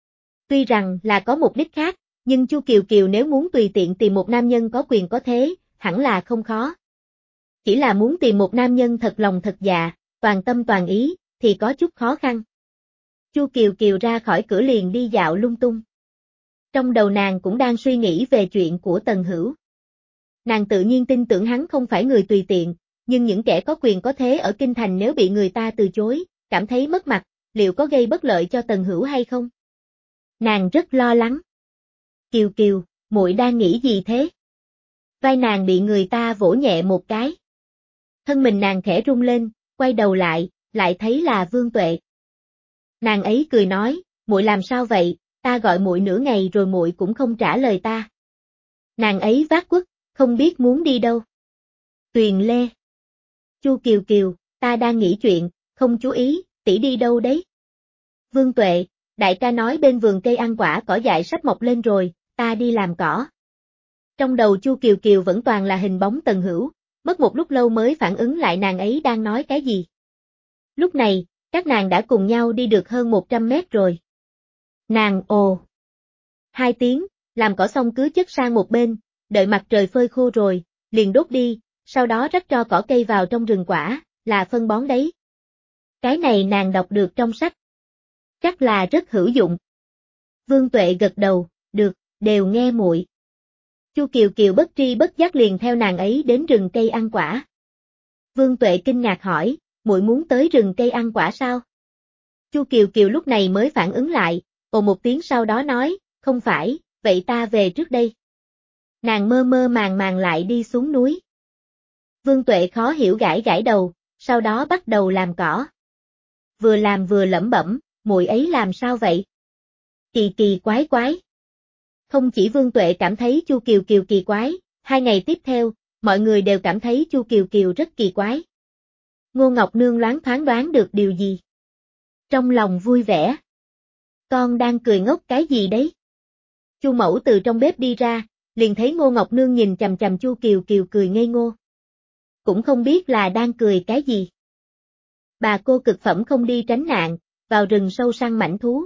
[SPEAKER 1] Tuy rằng là có mục đích khác, nhưng Chu Kiều Kiều nếu muốn tùy tiện tìm một nam nhân có quyền có thế, hẳn là không khó. Chỉ là muốn tìm một nam nhân thật lòng thật dạ, toàn tâm toàn ý, thì có chút khó khăn. Chu Kiều Kiều ra khỏi cửa liền đi dạo lung tung. Trong đầu nàng cũng đang suy nghĩ về chuyện của Tần Hữu. Nàng tự nhiên tin tưởng hắn không phải người tùy tiện, nhưng những kẻ có quyền có thế ở kinh thành nếu bị người ta từ chối, cảm thấy mất mặt, liệu có gây bất lợi cho Tần Hữu hay không? Nàng rất lo lắng. Kiều Kiều, muội đang nghĩ gì thế? Vai nàng bị người ta vỗ nhẹ một cái. Thân mình nàng khẽ rung lên, quay đầu lại, lại thấy là Vương Tuệ. Nàng ấy cười nói, muội làm sao vậy, ta gọi muội nửa ngày rồi muội cũng không trả lời ta. Nàng ấy vác quất, không biết muốn đi đâu. Tuyền Lê. Chu Kiều Kiều, ta đang nghĩ chuyện, không chú ý, tỷ đi đâu đấy? Vương Tuệ, đại ca nói bên vườn cây ăn quả cỏ dại sắp mọc lên rồi, ta đi làm cỏ. Trong đầu Chu Kiều Kiều vẫn toàn là hình bóng Tần Hữu, mất một lúc lâu mới phản ứng lại nàng ấy đang nói cái gì. Lúc này, các nàng đã cùng nhau đi được hơn một trăm mét rồi. Nàng ồ. Hai tiếng, làm cỏ xong cứ chất sang một bên, đợi mặt trời phơi khô rồi, liền đốt đi, sau đó rắc tro cỏ cây vào trong rừng quả, là phân bón đấy. Cái này nàng đọc được trong sách. Chắc là rất hữu dụng. Vương Tuệ gật đầu, được, đều nghe muội. Chu Kiều Kiều bất tri bất giác liền theo nàng ấy đến rừng cây ăn quả. Vương Tuệ kinh ngạc hỏi, muội muốn tới rừng cây ăn quả sao? Chu Kiều Kiều lúc này mới phản ứng lại, ồ một tiếng sau đó nói, không phải, vậy ta về trước đây. Nàng mơ mơ màng màng lại đi xuống núi. Vương Tuệ khó hiểu gãi gãi đầu, sau đó bắt đầu làm cỏ. Vừa làm vừa lẩm bẩm, muội ấy làm sao vậy? Kỳ kỳ quái quái. Không chỉ Vương Tuệ cảm thấy Chu Kiều Kiều kỳ quái, hai ngày tiếp theo, mọi người đều cảm thấy Chu Kiều Kiều rất kỳ quái. Ngô Ngọc Nương loáng thoáng đoán được điều gì. Trong lòng vui vẻ. Con đang cười ngốc cái gì đấy? Chu Mẫu từ trong bếp đi ra, liền thấy Ngô Ngọc Nương nhìn chằm chằm Chu Kiều Kiều cười ngây ngô. Cũng không biết là đang cười cái gì. Bà cô cực phẩm không đi tránh nạn, vào rừng sâu săn mãnh thú.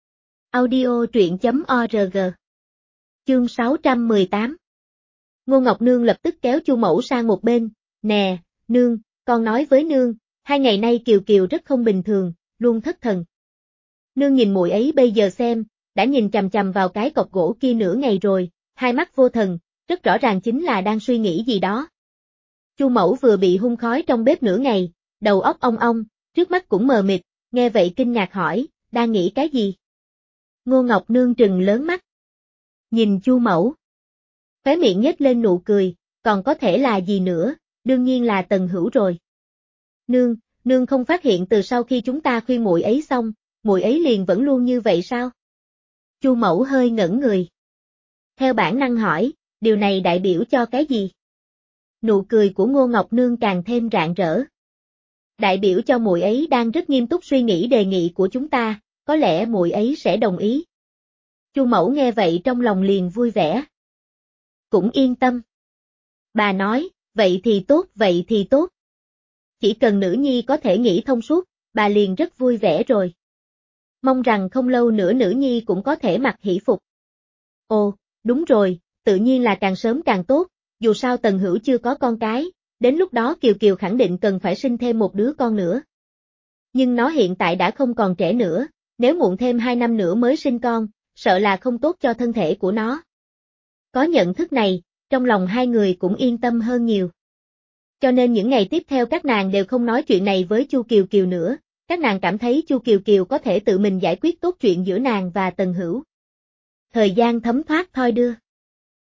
[SPEAKER 1] Audio truyện chấm org. Chương sáu trăm mười tám. Ngô Ngọc Nương lập tức kéo Chu Mẫu sang một bên, nè, nương, con nói với nương, hai ngày nay Kiều Kiều rất không bình thường, luôn thất thần. Nương nhìn muội ấy bây giờ xem, đã nhìn chằm chằm vào cái cọc gỗ kia nửa ngày rồi, hai mắt vô thần, rất rõ ràng chính là đang suy nghĩ gì đó. Chu Mẫu vừa bị hun khói trong bếp nửa ngày, đầu óc ong ong, trước mắt cũng mờ mịt, nghe vậy kinh ngạc hỏi, đang nghĩ cái gì? Ngô Ngọc Nương trừng lớn mắt. Nhìn Chu Mẫu. Khóe miệng nhếch lên nụ cười, còn có thể là gì nữa, đương nhiên là Tần Hữu rồi. Nương, nương không phát hiện từ sau khi chúng ta khuyên muội ấy xong, muội ấy liền vẫn luôn như vậy sao? Chu Mẫu hơi ngẩn người. Theo bản năng hỏi, điều này đại biểu cho cái gì? Nụ cười của Ngô Ngọc Nương càng thêm rạng rỡ. Đại biểu cho muội ấy đang rất nghiêm túc suy nghĩ đề nghị của chúng ta, có lẽ muội ấy sẽ đồng ý. Chu Mẫu nghe vậy trong lòng liền vui vẻ. Cũng yên tâm. Bà nói, vậy thì tốt, vậy thì tốt. Chỉ cần nữ nhi có thể nghĩ thông suốt, bà liền rất vui vẻ rồi. Mong rằng không lâu nữa nữ nhi cũng có thể mặc hỷ phục. Ồ, đúng rồi, tự nhiên là càng sớm càng tốt, dù sao Tần Hữu chưa có con cái, đến lúc đó Kiều Kiều khẳng định cần phải sinh thêm một đứa con nữa. Nhưng nó hiện tại đã không còn trẻ nữa, nếu muộn thêm hai năm nữa mới sinh con, sợ là không tốt cho thân thể của nó. Có nhận thức này, trong lòng hai người cũng yên tâm hơn nhiều. Cho nên những ngày tiếp theo các nàng đều không nói chuyện này với Chu Kiều Kiều nữa, các nàng cảm thấy Chu Kiều Kiều có thể tự mình giải quyết tốt chuyện giữa nàng và Tần Hữu. Thời gian thấm thoát thoi đưa.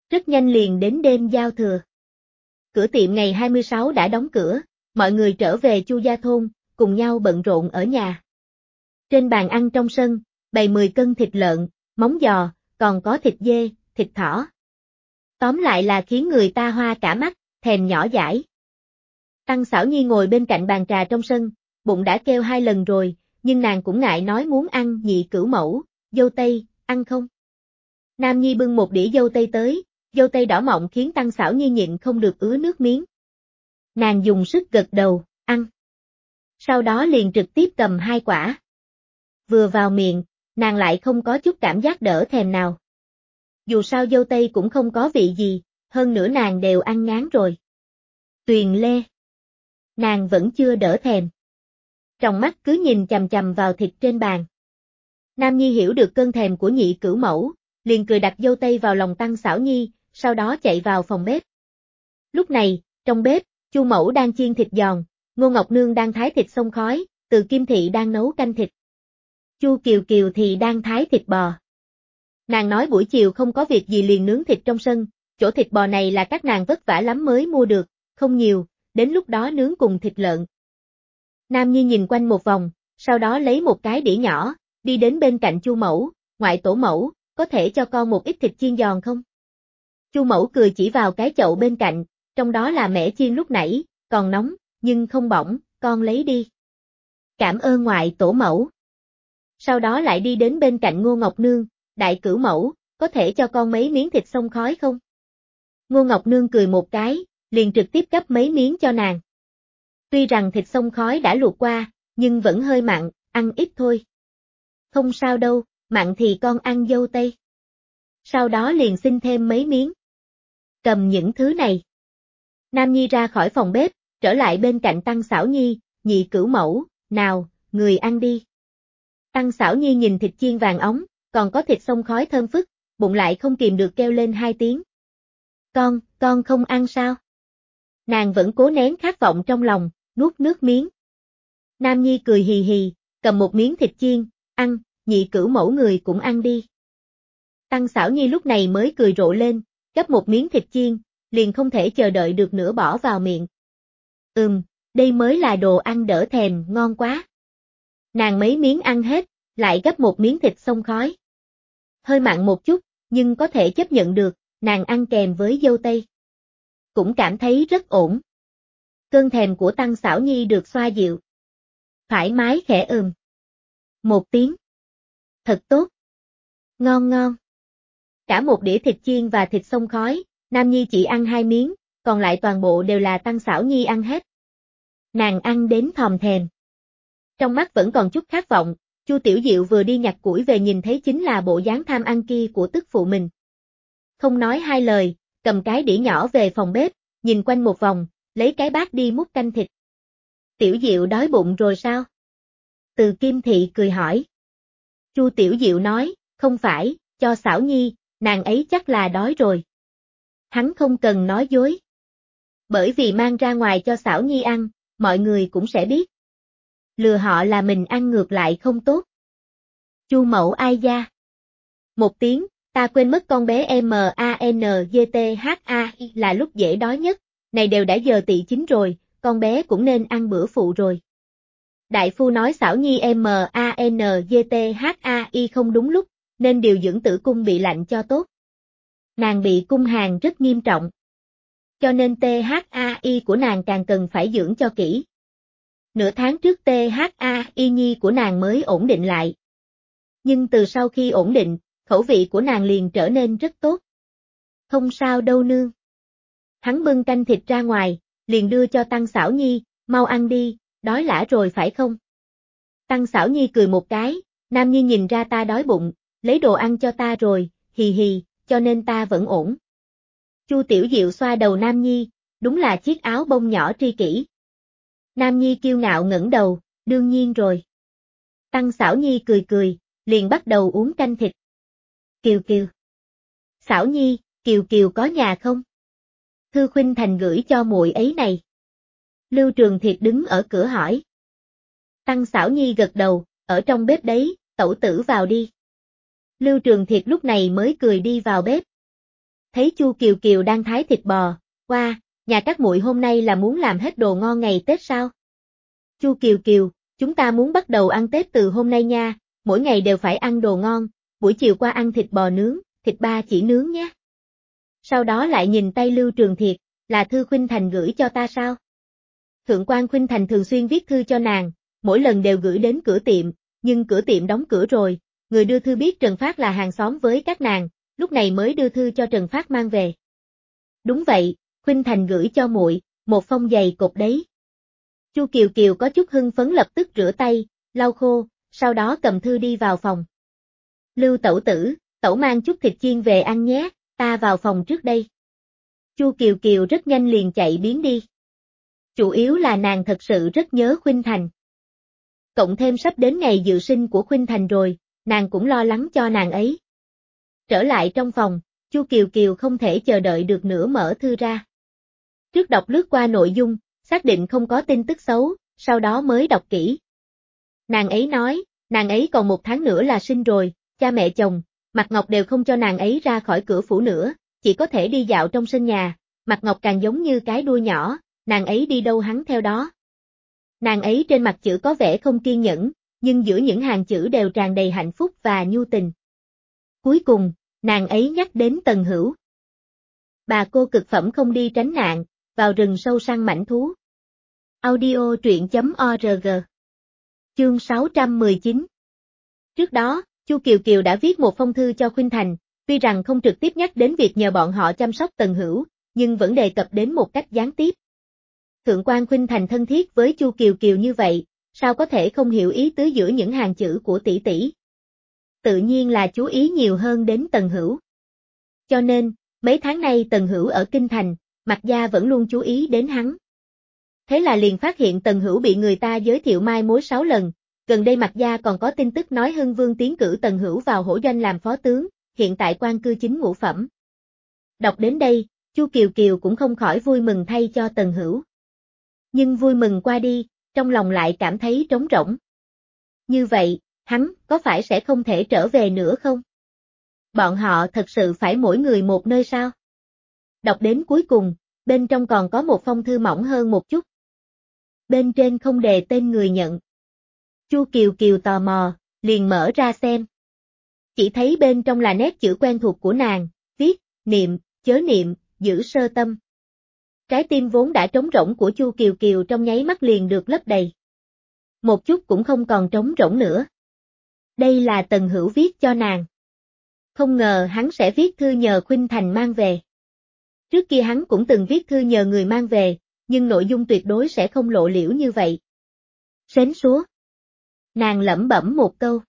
[SPEAKER 1] Rất nhanh liền đến đêm giao thừa. Cửa tiệm ngày hai mươi sáu đã đóng cửa, mọi người trở về Chu gia thôn, cùng nhau bận rộn ở nhà. Trên bàn ăn trong sân, bày mười cân thịt lợn, móng giò, còn có thịt dê, thịt thỏ. Tóm lại là khiến người ta hoa cả mắt, thèm nhỏ dãi. Tăng Xảo Nhi ngồi bên cạnh bàn trà trong sân, bụng đã kêu hai lần rồi, nhưng nàng cũng ngại nói muốn ăn nhị cửu mẫu, dâu tây, ăn không? Nam Nhi bưng một đĩa dâu tây tới, dâu tây đỏ mọng khiến Tăng Xảo Nhi nhịn không được ứa nước miếng. Nàng dùng sức gật đầu, ăn. Sau đó liền trực tiếp cầm hai quả. Vừa vào miệng, nàng lại không có chút cảm giác đỡ thèm nào. Dù sao dâu tây cũng không có vị gì, hơn nữa nàng đều ăn ngán rồi. Tuyền Lê. Nàng vẫn chưa đỡ thèm. Trong mắt cứ nhìn chằm chằm vào thịt trên bàn. Nam Nhi hiểu được cơn thèm của nhị cửu mẫu, liền cười đặt dâu tây vào lòng Tăng Xảo Nhi, sau đó chạy vào phòng bếp. Lúc này, trong bếp, Chu mẫu đang chiên thịt giòn, Ngô Ngọc Nương đang thái thịt xông khói, Từ Kim Thị đang nấu canh thịt. Chu Kiều Kiều thì đang thái thịt bò. Nàng nói buổi chiều không có việc gì liền nướng thịt trong sân, chỗ thịt bò này là các nàng vất vả lắm mới mua được, không nhiều, đến lúc đó nướng cùng thịt lợn. Nam Nhi nhìn quanh một vòng, sau đó lấy một cái đĩa nhỏ, đi đến bên cạnh Chu mẫu, ngoại tổ mẫu, có thể cho con một ít thịt chiên giòn không? Chu mẫu cười chỉ vào cái chậu bên cạnh, trong đó là mẻ chiên lúc nãy, còn nóng, nhưng không bỏng, con lấy đi. Cảm ơn ngoại tổ mẫu. Sau đó lại đi đến bên cạnh Ngô Ngọc Nương, đại cửu mẫu, có thể cho con mấy miếng thịt xông khói không? Ngô Ngọc Nương cười một cái, liền trực tiếp gấp mấy miếng cho nàng. Tuy rằng thịt xông khói đã luộc qua, nhưng vẫn hơi mặn, ăn ít thôi. Không sao đâu, mặn thì con ăn dâu tây. Sau đó liền xin thêm mấy miếng. Cầm những thứ này. Nam Nhi ra khỏi phòng bếp, trở lại bên cạnh Tăng Xảo Nhi, nhị cửu mẫu, nào, người ăn đi. Tăng Xảo Nhi nhìn thịt chiên vàng óng, còn có thịt xông khói thơm phức, bụng lại không kìm được kêu lên hai tiếng. Con, con không ăn sao? Nàng vẫn cố nén khát vọng trong lòng, nuốt nước miếng. Nam Nhi cười hì hì, cầm một miếng thịt chiên, ăn, nhị cửu mẫu người cũng ăn đi. Tăng Xảo Nhi lúc này mới cười rộ lên, gấp một miếng thịt chiên, liền không thể chờ đợi được nữa bỏ vào miệng. Ừm, đây mới là đồ ăn đỡ thèm, ngon quá. Nàng mấy miếng ăn hết, lại gấp một miếng thịt xông khói. Hơi mặn một chút, nhưng có thể chấp nhận được, nàng ăn kèm với dâu tây. Cũng cảm thấy rất ổn. Cơn thèm của Tăng Xảo Nhi được xoa dịu. Thoải mái khẽ ừm. Một tiếng. Thật tốt. Ngon ngon. Cả một đĩa thịt chiên và thịt xông khói, Nam Nhi chỉ ăn hai miếng, còn lại toàn bộ đều là Tăng Xảo Nhi ăn hết. Nàng ăn đến thòm thèm. Trong mắt vẫn còn chút khát vọng, Chu Tiểu Diệu vừa đi nhặt củi về nhìn thấy chính là bộ dáng tham ăn kia của tức phụ mình. Không nói hai lời, cầm cái đĩa nhỏ về phòng bếp, nhìn quanh một vòng, lấy cái bát đi múc canh thịt. Tiểu Diệu đói bụng rồi sao? Từ Kim Thị cười hỏi. Chu Tiểu Diệu nói, không phải, cho Xảo Nhi, nàng ấy chắc là đói rồi. Hắn không cần nói dối. Bởi vì mang ra ngoài cho Xảo Nhi ăn, mọi người cũng sẽ biết. Lừa họ là mình ăn ngược lại không tốt. Chu mẫu ai gia. Một tiếng, ta quên mất con bé M A N G T H A I là lúc dễ đói nhất, này đều đã giờ tỵ chính rồi, con bé cũng nên ăn bữa phụ rồi. Đại phu nói Xảo Nhi M A N G T H A I không đúng lúc, nên điều dưỡng tử cung bị lạnh cho tốt. Nàng bị cung hàn rất nghiêm trọng. Cho nên T H A I của nàng càng cần phải dưỡng cho kỹ. Nửa tháng trước T H A I nhi của nàng mới ổn định lại. Nhưng từ sau khi ổn định, khẩu vị của nàng liền trở nên rất tốt. Không sao đâu nương. Hắn bưng canh thịt ra ngoài, liền đưa cho Tăng Xảo Nhi, mau ăn đi, đói lả rồi phải không? Tăng Xảo Nhi cười một cái, Nam Nhi nhìn ra ta đói bụng, lấy đồ ăn cho ta rồi, hì hì, cho nên ta vẫn ổn. Chu Tiểu Diệu xoa đầu Nam Nhi, đúng là chiếc áo bông nhỏ tri kỷ. Nam Nhi kiêu ngạo ngẩng đầu, đương nhiên rồi. Tăng Xảo Nhi cười cười, liền bắt đầu uống canh thịt. Kiều Kiều. Xảo Nhi, Kiều Kiều có nhà không? Thư Khuynh Thành gửi cho muội ấy này. Lưu Trường Thiệt đứng ở cửa hỏi. Tăng Xảo Nhi gật đầu, ở trong bếp đấy, tẩu tử vào đi. Lưu Trường Thiệt lúc này mới cười đi vào bếp. Thấy Chu Kiều Kiều đang thái thịt bò, "Wow, nhà các muội hôm nay là muốn làm hết đồ ngon ngày Tết sao?" "Chu Kiều Kiều, chúng ta muốn bắt đầu ăn Tết từ hôm nay nha, mỗi ngày đều phải ăn đồ ngon, buổi chiều qua ăn thịt bò nướng, thịt ba chỉ nướng nhé." Sau đó lại nhìn tay Lưu Trường Thiệt, "Là thư Khuynh Thành gửi cho ta sao?" Thượng quan Khuynh Thành thường xuyên viết thư cho nàng, mỗi lần đều gửi đến cửa tiệm, nhưng cửa tiệm đóng cửa rồi, người đưa thư biết Trần Phát là hàng xóm với các nàng, lúc này mới đưa thư cho Trần Phát mang về. "Đúng vậy, Khuynh Thành gửi cho muội, một phong dày cộp đấy." Chu Kiều Kiều có chút hưng phấn lập tức rửa tay, lau khô, sau đó cầm thư đi vào phòng. "Lưu tẩu tử, tẩu mang chút thịt chiên về ăn nhé, ta vào phòng trước đây." Chu Kiều Kiều rất nhanh liền chạy biến đi. Chủ yếu là nàng thật sự rất nhớ Khuynh Thành. Cộng thêm sắp đến ngày dự sinh của Khuynh Thành rồi, nàng cũng lo lắng cho nàng ấy. Trở lại trong phòng, Chu Kiều Kiều không thể chờ đợi được nữa mở thư ra. Trước đọc lướt qua nội dung, xác định không có tin tức xấu, sau đó mới đọc kỹ. Nàng ấy nói, nàng ấy còn một tháng nữa là sinh rồi, cha mẹ chồng, Mạc Ngọc đều không cho nàng ấy ra khỏi cửa phủ nữa, chỉ có thể đi dạo trong sân nhà, Mạc Ngọc càng giống như cái đuôi nhỏ, nàng ấy đi đâu hắn theo đó. Nàng ấy trên mặt chữ có vẻ không kiên nhẫn, nhưng giữa những hàng chữ đều tràn đầy hạnh phúc và nhu tình. Cuối cùng, nàng ấy nhắc đến Tần Hữu. Bà cô cực phẩm không đi tránh nạn, vào rừng sâu săn mãnh thú. Audio truyện chấm org. Chương sáu trăm mười chín. Trước đó, Chu Kiều Kiều đã viết một phong thư cho Khuynh Thành, tuy rằng không trực tiếp nhắc đến việc nhờ bọn họ chăm sóc Tần Hữu, nhưng vẫn đề cập đến một cách gián tiếp. Thượng quan Khuynh Thành thân thiết với Chu Kiều Kiều như vậy, sao có thể không hiểu ý tứ giữa những hàng chữ của tỷ tỷ. Tự nhiên là chú ý nhiều hơn đến Tần Hữu. Cho nên, mấy tháng nay Tần Hữu ở Kinh Thành, Mạc Gia vẫn luôn chú ý đến hắn. Thế là liền phát hiện Tần Hữu bị người ta giới thiệu mai mối sáu lần, gần đây Mạc Gia còn có tin tức nói Hưng Vương tiến cử Tần Hữu vào hổ doanh làm phó tướng, hiện tại quan cư chính ngũ phẩm. Đọc đến đây, Chu Kiều Kiều cũng không khỏi vui mừng thay cho Tần Hữu. Nhưng vui mừng qua đi, trong lòng lại cảm thấy trống rỗng. Như vậy, hắn có phải sẽ không thể trở về nữa không? Bọn họ thật sự phải mỗi người một nơi sao? Đọc đến cuối cùng, bên trong còn có một phong thư mỏng hơn một chút. Bên trên không đề tên người nhận. Chu Kiều Kiều tò mò, liền mở ra xem. Chỉ thấy bên trong là nét chữ quen thuộc của nàng, viết, niệm, chớ niệm, giữ sơ tâm. Trái tim vốn đã trống rỗng của Chu Kiều Kiều trong nháy mắt liền được lấp đầy. Một chút cũng không còn trống rỗng nữa. Đây là Tần Hữu viết cho nàng. Không ngờ hắn sẽ viết thư nhờ Khuynh Thành mang về. Trước kia hắn cũng từng viết thư nhờ người mang về, nhưng nội dung tuyệt đối sẽ không lộ liễu như vậy. Xến xúa. Nàng lẩm bẩm một câu.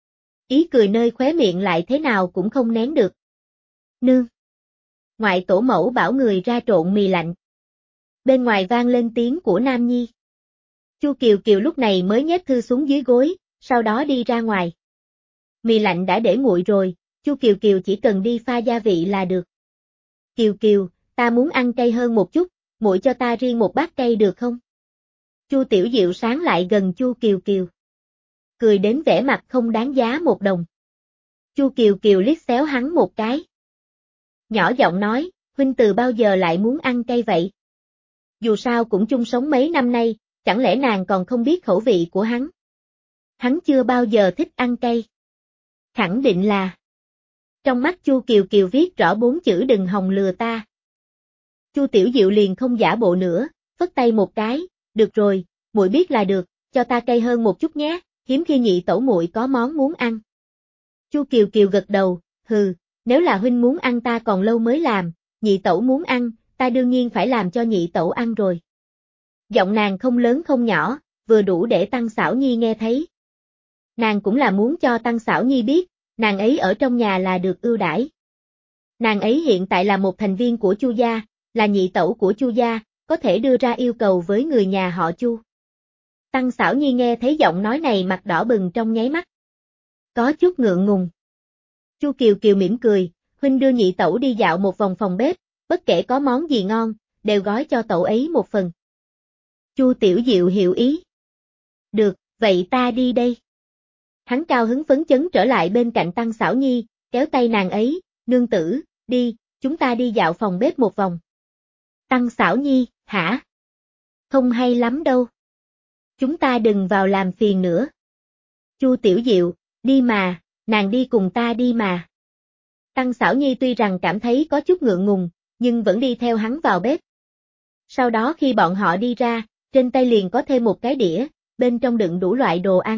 [SPEAKER 1] Ý cười nơi khóe miệng lại thế nào cũng không nén được. Nương. Ngoại tổ mẫu bảo người ra trộn mì lạnh. Bên ngoài vang lên tiếng của Nam Nhi. Chu Kiều Kiều lúc này mới nhét thư xuống dưới gối, sau đó đi ra ngoài. Mì lạnh đã để nguội rồi, Chu Kiều Kiều chỉ cần đi pha gia vị là được. Kiều Kiều, ta muốn ăn cay hơn một chút, muội cho ta riêng một bát cay được không? Chu Tiểu Diệu sáng lại gần Chu Kiều Kiều. Cười đến vẻ mặt không đáng giá một đồng. Chu Kiều Kiều liếc xéo hắn một cái. Nhỏ giọng nói, huynh từ bao giờ lại muốn ăn cay vậy? Dù sao cũng chung sống mấy năm nay, chẳng lẽ nàng còn không biết khẩu vị của hắn? Hắn chưa bao giờ thích ăn cay. Khẳng định là. Trong mắt Chu Kiều Kiều viết rõ bốn chữ đừng hòng lừa ta. Chu Tiểu Diệu liền không giả bộ nữa, phất tay một cái, được rồi, muội biết là được, cho ta cay hơn một chút nhé, hiếm khi nhị tẩu muội có món muốn ăn. Chu Kiều Kiều gật đầu, hừ, nếu là huynh muốn ăn ta còn lâu mới làm, nhị tẩu muốn ăn, ta đương nhiên phải làm cho nhị tẩu ăn rồi. Giọng nàng không lớn không nhỏ, vừa đủ để Tăng Xảo Nhi nghe thấy. Nàng cũng là muốn cho Tăng Xảo Nhi biết, nàng ấy ở trong nhà là được ưu đãi. Nàng ấy hiện tại là một thành viên của Chu gia, là nhị tẩu của Chu gia, có thể đưa ra yêu cầu với người nhà họ Chu. Tăng Xảo Nhi nghe thấy giọng nói này mặt đỏ bừng trong nháy mắt. Có chút ngượng ngùng. Chu Kiều Kiều mỉm cười, huynh đưa nhị tẩu đi dạo một vòng phòng bếp, bất kể có món gì ngon, đều gói cho tẩu ấy một phần. Chu Tiểu Diệu hiểu ý. Được, vậy ta đi đây. Hắn cao hứng phấn chấn trở lại bên cạnh Tăng Xảo Nhi, kéo tay nàng ấy, nương tử, đi, chúng ta đi dạo phòng bếp một vòng. Tăng Xảo Nhi, hả? Không hay lắm đâu. Chúng ta đừng vào làm phiền nữa. Chu Tiểu Diệu, đi mà, nàng đi cùng ta đi mà. Tăng Xảo Nhi tuy rằng cảm thấy có chút ngượng ngùng, nhưng vẫn đi theo hắn vào bếp. Sau đó khi bọn họ đi ra, trên tay liền có thêm một cái đĩa, bên trong đựng đủ loại đồ ăn.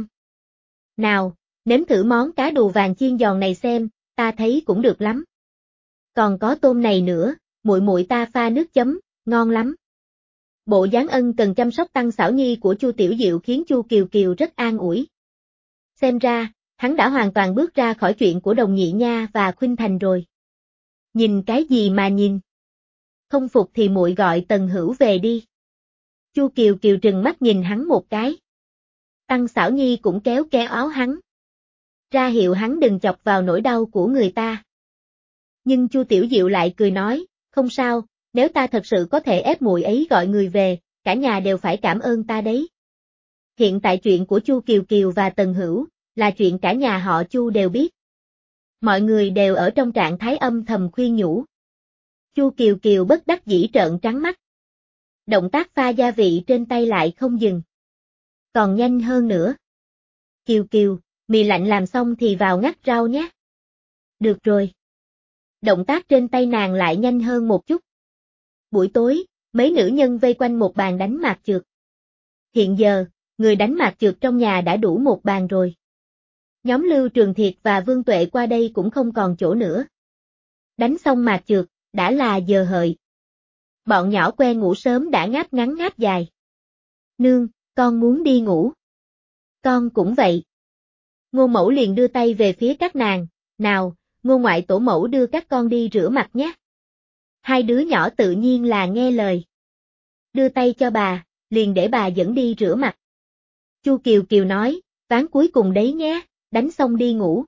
[SPEAKER 1] Nào, nếm thử món cá đù vàng chiên giòn này xem, ta thấy cũng được lắm. Còn có tôm này nữa, muội muội ta pha nước chấm, ngon lắm. Bộ dáng ân cần chăm sóc Tăng Xảo Nhi của Chu Tiểu Diệu khiến Chu Kiều Kiều rất an ủi. Xem ra, hắn đã hoàn toàn bước ra khỏi chuyện của Đồng Nhị Nha và Khuynh Thành rồi. Nhìn cái gì mà nhìn? Không phục thì muội gọi Tần Hữu về đi. Chu Kiều Kiều trừng mắt nhìn hắn một cái. Tăng Xảo Nhi cũng kéo kéo áo hắn. Ra hiệu hắn đừng chọc vào nỗi đau của người ta. Nhưng Chu Tiểu Diệu lại cười nói, không sao, nếu ta thật sự có thể ép muội ấy gọi người về, cả nhà đều phải cảm ơn ta đấy. Hiện tại chuyện của Chu Kiều Kiều và Tần Hữu, là chuyện cả nhà họ Chu đều biết. Mọi người đều ở trong trạng thái âm thầm khuyên nhủ. Chu Kiều Kiều bất đắc dĩ trợn trắng mắt. Động tác pha gia vị trên tay lại không dừng. Còn nhanh hơn nữa. Kiều Kiều, mì lạnh làm xong thì vào ngắt rau nhé. Được rồi. Động tác trên tay nàng lại nhanh hơn một chút. Buổi tối, mấy nữ nhân vây quanh một bàn đánh mạc trượt. Hiện giờ, người đánh mạc trượt trong nhà đã đủ một bàn rồi. Nhóm Lưu Trường Thiệt và Vương Tuệ qua đây cũng không còn chỗ nữa. Đánh xong mạc trượt, đã là giờ hợi. Bọn nhỏ que ngủ sớm đã ngáp ngắn ngáp dài. Nương, con muốn đi ngủ. Con cũng vậy. Ngô Mẫu liền đưa tay về phía các nàng, nào, Ngô ngoại tổ mẫu đưa các con đi rửa mặt nhé. Hai đứa nhỏ tự nhiên là nghe lời. Đưa tay cho bà, liền để bà dẫn đi rửa mặt. Chu Kiều Kiều nói, ván cuối cùng đấy nhé, đánh xong đi ngủ.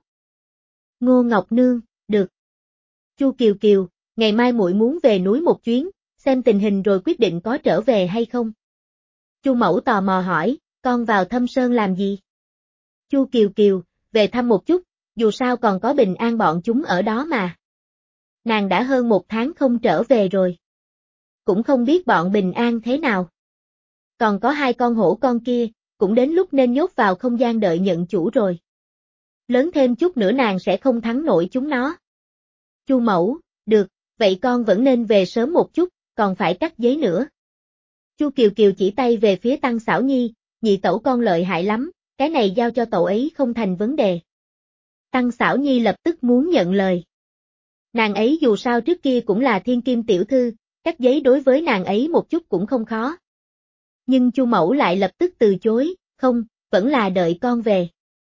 [SPEAKER 1] Ngô Ngọc Nương, được. Chu Kiều Kiều, ngày mai muội muốn về núi một chuyến, xem tình hình rồi quyết định có trở về hay không. Chu Mẫu tò mò hỏi, con vào Thâm Sơn làm gì? Chu Kiều Kiều, về thăm một chút, dù sao còn có Bình An bọn chúng ở đó mà. Nàng đã hơn một tháng không trở về rồi. Cũng không biết bọn Bình An thế nào. Còn có hai con hổ con kia, cũng đến lúc nên nhốt vào không gian đợi nhận chủ rồi. Lớn thêm chút nữa nàng sẽ không thắng nổi chúng nó. Chu Mẫu, được, vậy con vẫn nên về sớm một chút, còn phải cắt giấy nữa. Chu Kiều Kiều chỉ tay về phía Tăng Xảo Nhi, nhị tẩu con lợi hại lắm, cái này giao cho cậu ấy không thành vấn đề. Tăng Xảo Nhi lập tức muốn nhận lời. Nàng ấy dù sao trước kia cũng là thiên kim tiểu thư, cắt giấy đối với nàng ấy một chút cũng không khó. Nhưng Chu Mẫu lại lập tức từ chối, không, vẫn là đợi con về.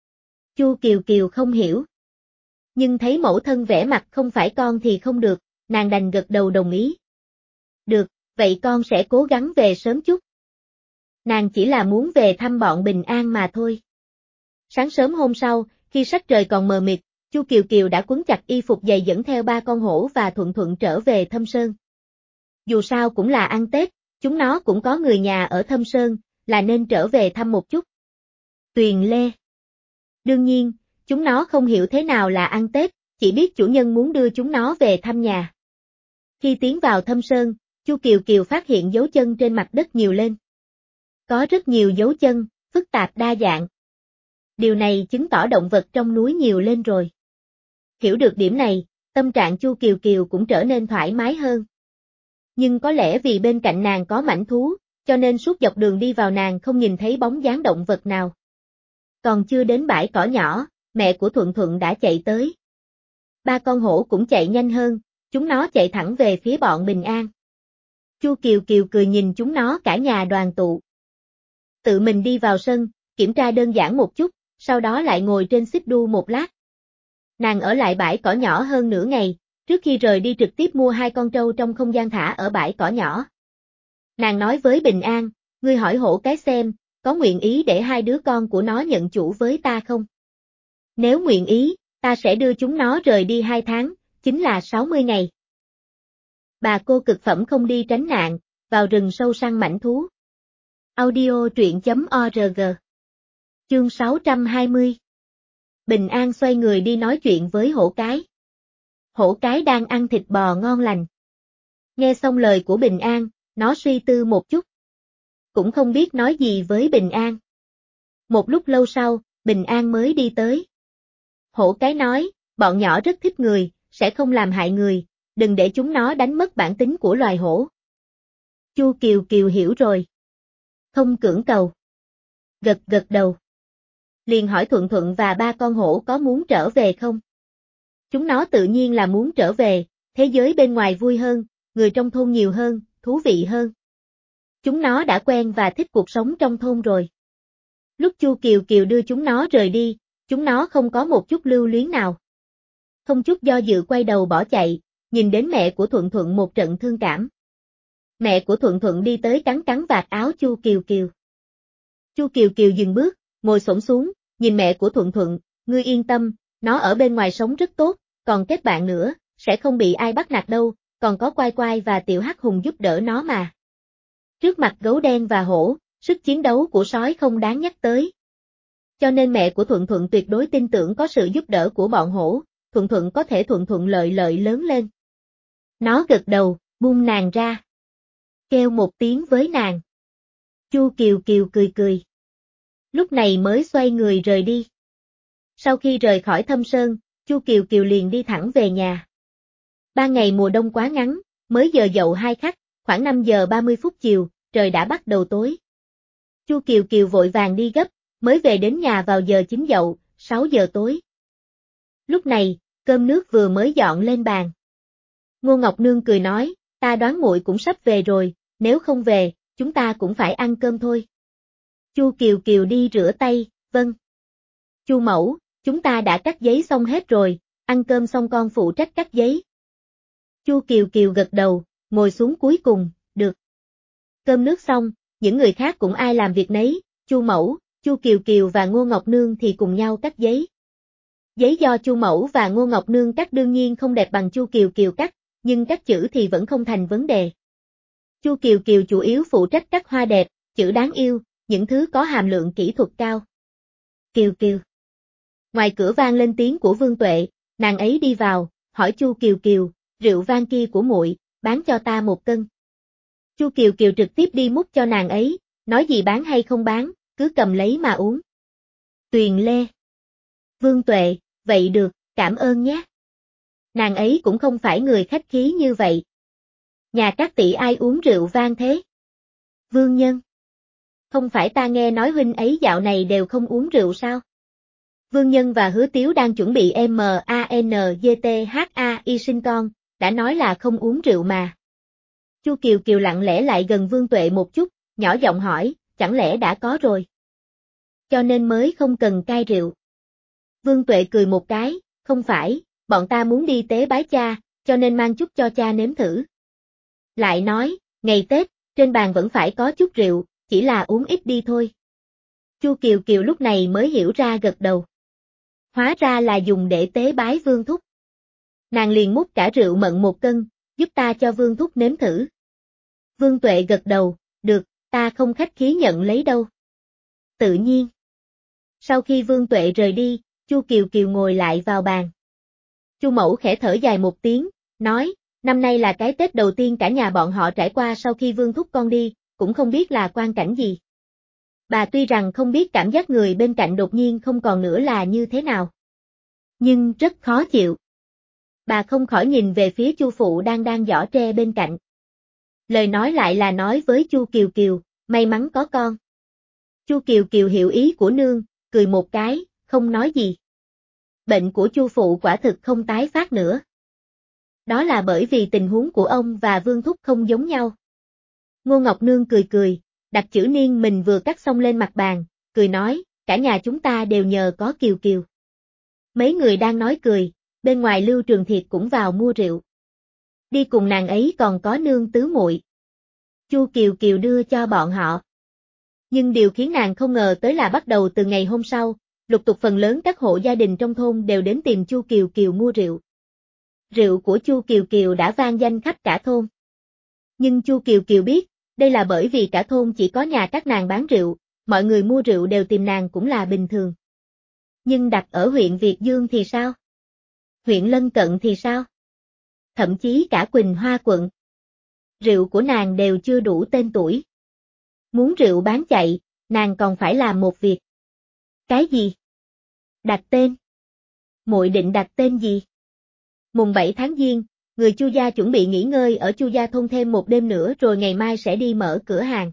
[SPEAKER 1] Chu Kiều Kiều không hiểu. Nhưng thấy mẫu thân vẻ mặt không phải con thì không được, nàng đành gật đầu đồng ý. Được, vậy con sẽ cố gắng về sớm chút. Nàng chỉ là muốn về thăm bọn Bình An mà thôi. Sáng sớm hôm sau, khi sắc trời còn mờ mịt, Chu Kiều Kiều đã quấn chặt y phục dày dẫn theo ba con hổ và thuận thuận trở về Thâm Sơn. Dù sao cũng là ăn Tết, chúng nó cũng có người nhà ở Thâm Sơn, là nên trở về thăm một chút. Tuyền Lê. Đương nhiên, chúng nó không hiểu thế nào là ăn Tết, chỉ biết chủ nhân muốn đưa chúng nó về thăm nhà. Khi tiến vào Thâm Sơn, Chu Kiều Kiều phát hiện dấu chân trên mặt đất nhiều lên. Có rất nhiều dấu chân, phức tạp đa dạng. Điều này chứng tỏ động vật trong núi nhiều lên rồi. Hiểu được điểm này, tâm trạng Chu Kiều Kiều cũng trở nên thoải mái hơn. Nhưng có lẽ vì bên cạnh nàng có mãnh thú, cho nên suốt dọc đường đi vào nàng không nhìn thấy bóng dáng động vật nào. Còn chưa đến bãi cỏ nhỏ, mẹ của Thuận Thuận đã chạy tới. Ba con hổ cũng chạy nhanh hơn, chúng nó chạy thẳng về phía bọn Bình An. Chu Kiều Kiều cười nhìn chúng nó cả nhà đoàn tụ. Tự mình đi vào sân, kiểm tra đơn giản một chút, sau đó lại ngồi trên xích đu một lát. Nàng ở lại bãi cỏ nhỏ hơn nửa ngày, trước khi rời đi trực tiếp mua hai con trâu trong không gian thả ở bãi cỏ nhỏ. Nàng nói với Bình An, ngươi hỏi hổ cái xem, có nguyện ý để hai đứa con của nó nhận chủ với ta không? Nếu nguyện ý, ta sẽ đưa chúng nó rời đi hai tháng, chính là sáu mươi ngày. Bà cô cực phẩm không đi tránh nạn, vào rừng sâu săn mãnh thú. Audio truyện chấm org. Chương sáu trăm hai mươi. Bình An xoay người đi nói chuyện với hổ cái. Hổ cái đang ăn thịt bò ngon lành. Nghe xong lời của Bình An, nó suy tư một chút. Cũng không biết nói gì với Bình An. Một lúc lâu sau, Bình An mới đi tới. Hổ cái nói, bọn nhỏ rất thích người, sẽ không làm hại người, đừng để chúng nó đánh mất bản tính của loài hổ. Chu Kiều Kiều hiểu rồi. Không cưỡng cầu. Gật gật đầu. Liền hỏi Thuận Thuận và ba con hổ có muốn trở về không? Chúng nó tự nhiên là muốn trở về, thế giới bên ngoài vui hơn, người trong thôn nhiều hơn, thú vị hơn. Chúng nó đã quen và thích cuộc sống trong thôn rồi. Lúc Chu Kiều Kiều đưa chúng nó rời đi, chúng nó không có một chút lưu luyến nào. Không chút do dự quay đầu bỏ chạy, nhìn đến mẹ của Thuận Thuận một trận thương cảm. Mẹ của Thuận Thuận đi tới cắn cắn vạt áo Chu Kiều Kiều. Chu Kiều Kiều dừng bước, ngồi xổm xuống, nhìn mẹ của Thuận Thuận, ngươi yên tâm, nó ở bên ngoài sống rất tốt, còn kết bạn nữa, sẽ không bị ai bắt nạt đâu, còn có Quai Quai và Tiểu Hắc Hùng giúp đỡ nó mà. Trước mặt gấu đen và hổ, sức chiến đấu của sói không đáng nhắc tới. Cho nên mẹ của Thuận Thuận tuyệt đối tin tưởng có sự giúp đỡ của bọn hổ, Thuận Thuận có thể thuận thuận lợi lợi lớn lên. Nó gật đầu, buông nàng ra. Kêu một tiếng với nàng. Chu Kiều Kiều cười cười. Lúc này mới xoay người rời đi. Sau khi rời khỏi Thâm Sơn, Chu Kiều Kiều liền đi thẳng về nhà. Ba ngày mùa đông quá ngắn, mới giờ dậu hai khắc, khoảng năm giờ ba mươi phút chiều, trời đã bắt đầu tối. Chu Kiều Kiều vội vàng đi gấp, mới về đến nhà vào giờ chính dậu, sáu giờ tối. Lúc này, cơm nước vừa mới dọn lên bàn. Ngô Ngọc Nương cười nói, ta đoán muội cũng sắp về rồi, nếu không về, chúng ta cũng phải ăn cơm thôi. Chu Kiều Kiều đi rửa tay, vâng. Chu mẫu, chúng ta đã cắt giấy xong hết rồi, ăn cơm xong con phụ trách cắt giấy. Chu Kiều Kiều gật đầu, ngồi xuống cuối cùng, được. Cơm nước xong, những người khác cũng ai làm việc nấy, Chu mẫu, Chu Kiều Kiều và Ngô Ngọc Nương thì cùng nhau cắt giấy. Giấy do Chu mẫu và Ngô Ngọc Nương cắt đương nhiên không đẹp bằng Chu Kiều Kiều cắt, nhưng cắt chữ thì vẫn không thành vấn đề. Chu Kiều Kiều chủ yếu phụ trách cắt hoa đẹp, chữ đáng yêu, những thứ có hàm lượng kỹ thuật cao. Kiều Kiều. Ngoài cửa vang lên tiếng của Vương Tuệ, nàng ấy đi vào, hỏi Chu Kiều Kiều, rượu vang kia của muội, bán cho ta một cân. Chu Kiều Kiều trực tiếp đi múc cho nàng ấy, nói gì bán hay không bán, cứ cầm lấy mà uống. Tuyền Lê. Vương Tuệ, vậy được, cảm ơn nhé. Nàng ấy cũng không phải người khách khí như vậy. Nhà các tỷ ai uống rượu vang thế? Vương Nhân. Không phải ta nghe nói huynh ấy dạo này đều không uống rượu sao? Vương Nhân và Hứa Tiếu đang chuẩn bị M A N G T H A I sinh con, đã nói là không uống rượu mà. Chu Kiều Kiều lặng lẽ lại gần Vương Tuệ một chút, nhỏ giọng hỏi, chẳng lẽ đã có rồi? Cho nên mới không cần cai rượu. Vương Tuệ cười một cái, không phải, bọn ta muốn đi tế bái cha, cho nên mang chút cho cha nếm thử. Lại nói, ngày Tết, trên bàn vẫn phải có chút rượu, chỉ là uống ít đi thôi. Chu Kiều Kiều lúc này mới hiểu ra gật đầu. Hóa ra là dùng để tế bái Vương Thúc. Nàng liền múc cả rượu mận một cân, giúp ta cho Vương Thúc nếm thử. Vương Tuệ gật đầu, được, ta không khách khí nhận lấy đâu. Tự nhiên. Sau khi Vương Tuệ rời đi, Chu Kiều Kiều ngồi lại vào bàn. Chu mẫu khẽ thở dài một tiếng, nói, năm nay là cái Tết đầu tiên cả nhà bọn họ trải qua sau khi Vương Thúc con đi, cũng không biết là quan cảnh gì. Bà tuy rằng không biết cảm giác người bên cạnh đột nhiên không còn nữa là như thế nào. Nhưng rất khó chịu. Bà không khỏi nhìn về phía Chu phụ đang đang giỏ tre bên cạnh. Lời nói lại là nói với Chu Kiều Kiều, may mắn có con. Chu Kiều Kiều hiểu ý của nương, cười một cái, không nói gì. Bệnh của Chu phụ quả thực không tái phát nữa. Đó là bởi vì tình huống của ông và Vương Thúc không giống nhau. Ngô Ngọc Nương cười cười, đặt chữ niên mình vừa cắt xong lên mặt bàn, cười nói, cả nhà chúng ta đều nhờ có Kiều Kiều. Mấy người đang nói cười, bên ngoài Lưu Trường Thiệt cũng vào mua rượu. Đi cùng nàng ấy còn có nương tứ muội. Chu Kiều Kiều đưa cho bọn họ. Nhưng điều khiến nàng không ngờ tới là bắt đầu từ ngày hôm sau, lục tục phần lớn các hộ gia đình trong thôn đều đến tìm Chu Kiều Kiều mua rượu. Rượu của Chu Kiều Kiều đã vang danh khắp cả thôn. Nhưng Chu Kiều Kiều biết, đây là bởi vì cả thôn chỉ có nhà các nàng bán rượu, mọi người mua rượu đều tìm nàng cũng là bình thường. Nhưng đặt ở huyện Việt Dương thì sao? Huyện lân cận thì sao? thậm chí cả Quỳnh Hoa quận. Rượu của nàng đều chưa đủ tên tuổi. Muốn rượu bán chạy, nàng còn phải làm một việc. Cái gì? Đặt tên. Muội định đặt tên gì? Mùng bảy tháng Giêng, người Chu gia chuẩn bị nghỉ ngơi ở Chu gia thôn thêm một đêm nữa rồi ngày mai sẽ đi mở cửa hàng.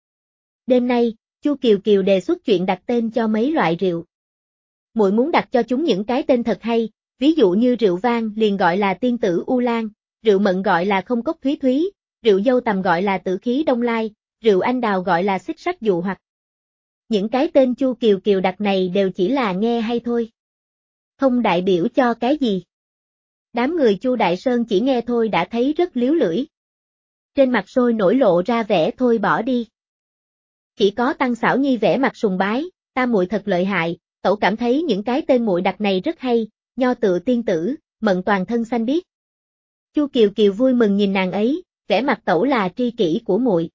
[SPEAKER 1] Đêm nay, Chu Kiều Kiều đề xuất chuyện đặt tên cho mấy loại rượu. Muội muốn đặt cho chúng những cái tên thật hay, ví dụ như rượu vang liền gọi là tiên tử U Lan, rượu mận gọi là không cốc thúy thúy, rượu dâu tằm gọi là tử khí đông lai, rượu anh đào gọi là xích sắc dụ hoặc. Những cái tên Chu Kiều Kiều đặt này đều chỉ là nghe hay thôi. Không đại biểu cho cái gì. Đám người Chu Đại Sơn chỉ nghe thôi đã thấy rất líu lưỡi. Trên mặt sôi nổi lộ ra vẻ thôi bỏ đi. Chỉ có Tăng Xảo Nhi vẻ mặt sùng bái, tam muội thật lợi hại, tẩu cảm thấy những cái tên muội đặt này rất hay, nho tự tiên tử, mận toàn thân xanh biếc. Chu Kiều Kiều vui mừng nhìn nàng ấy, vẻ mặt tẩu là tri kỷ của muội.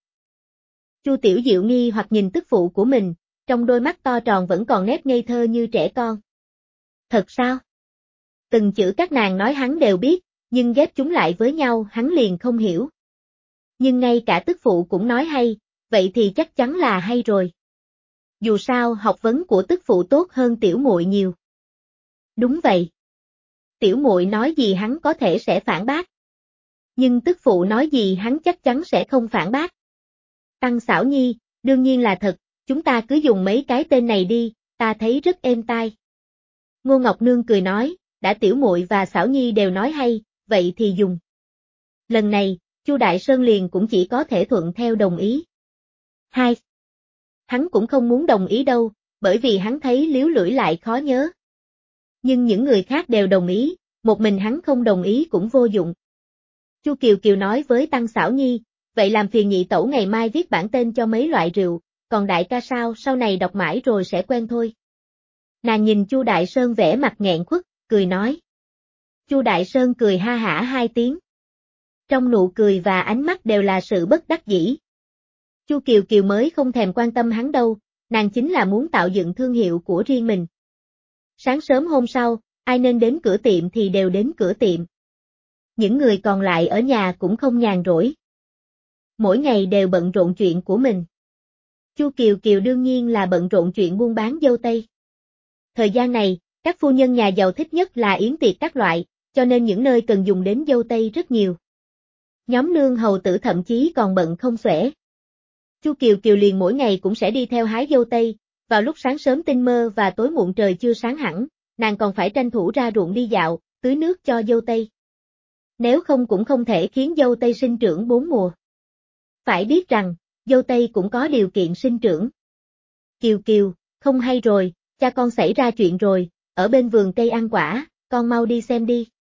[SPEAKER 1] Chu Tiểu Diệu nghi hoặc nhìn tức phụ của mình, trong đôi mắt to tròn vẫn còn nét ngây thơ như trẻ con. Thật sao? Từng chữ các nàng nói hắn đều biết, nhưng ghép chúng lại với nhau hắn liền không hiểu. Nhưng ngay cả tức phụ cũng nói hay, vậy thì chắc chắn là hay rồi. Dù sao học vấn của tức phụ tốt hơn tiểu muội nhiều. Đúng vậy. Tiểu muội nói gì hắn có thể sẽ phản bác. Nhưng tức phụ nói gì hắn chắc chắn sẽ không phản bác. Tăng Xảo Nhi, đương nhiên là thật, chúng ta cứ dùng mấy cái tên này đi, ta thấy rất êm tai. Ngô Ngọc Nương cười nói, đã tiểu muội và Xảo Nhi đều nói hay, vậy thì dùng. Lần này, Chu Đại Sơn liền cũng chỉ có thể thuận theo đồng ý. Hai. Hắn cũng không muốn đồng ý đâu, bởi vì hắn thấy líu lưỡi lại khó nhớ. Nhưng những người khác đều đồng ý, một mình hắn không đồng ý cũng vô dụng. Chu Kiều Kiều nói với Tăng Xảo Nhi, vậy làm phiền nhị tẩu ngày mai viết bản tên cho mấy loại rượu, còn đại ca sao, sau này đọc mãi rồi sẽ quen thôi. Nàng nhìn Chu Đại Sơn vẻ mặt nghẹn khuất, cười nói. Chu Đại Sơn cười ha hả hai tiếng. Trong nụ cười và ánh mắt đều là sự bất đắc dĩ. Chu Kiều Kiều mới không thèm quan tâm hắn đâu, nàng chính là muốn tạo dựng thương hiệu của riêng mình. Sáng sớm hôm sau, ai nên đến cửa tiệm thì đều đến cửa tiệm. Những người còn lại ở nhà cũng không nhàn rỗi. Mỗi ngày đều bận rộn chuyện của mình. Chu Kiều Kiều đương nhiên là bận rộn chuyện buôn bán dâu tây. Thời gian này, các phu nhân nhà giàu thích nhất là yến tiệc các loại, cho nên những nơi cần dùng đến dâu tây rất nhiều. Nhóm nương hầu tử thậm chí còn bận không xuể. Chu Kiều Kiều liền mỗi ngày cũng sẽ đi theo hái dâu tây, vào lúc sáng sớm tinh mơ và tối muộn trời chưa sáng hẳn, nàng còn phải tranh thủ ra ruộng đi dạo, tưới nước cho dâu tây. Nếu không cũng không thể khiến dâu tây sinh trưởng bốn mùa. Phải biết rằng, dâu tây cũng có điều kiện sinh trưởng. Kiều Kiều, không hay rồi, cha con xảy ra chuyện rồi, ở bên vườn cây ăn quả, con mau đi xem đi.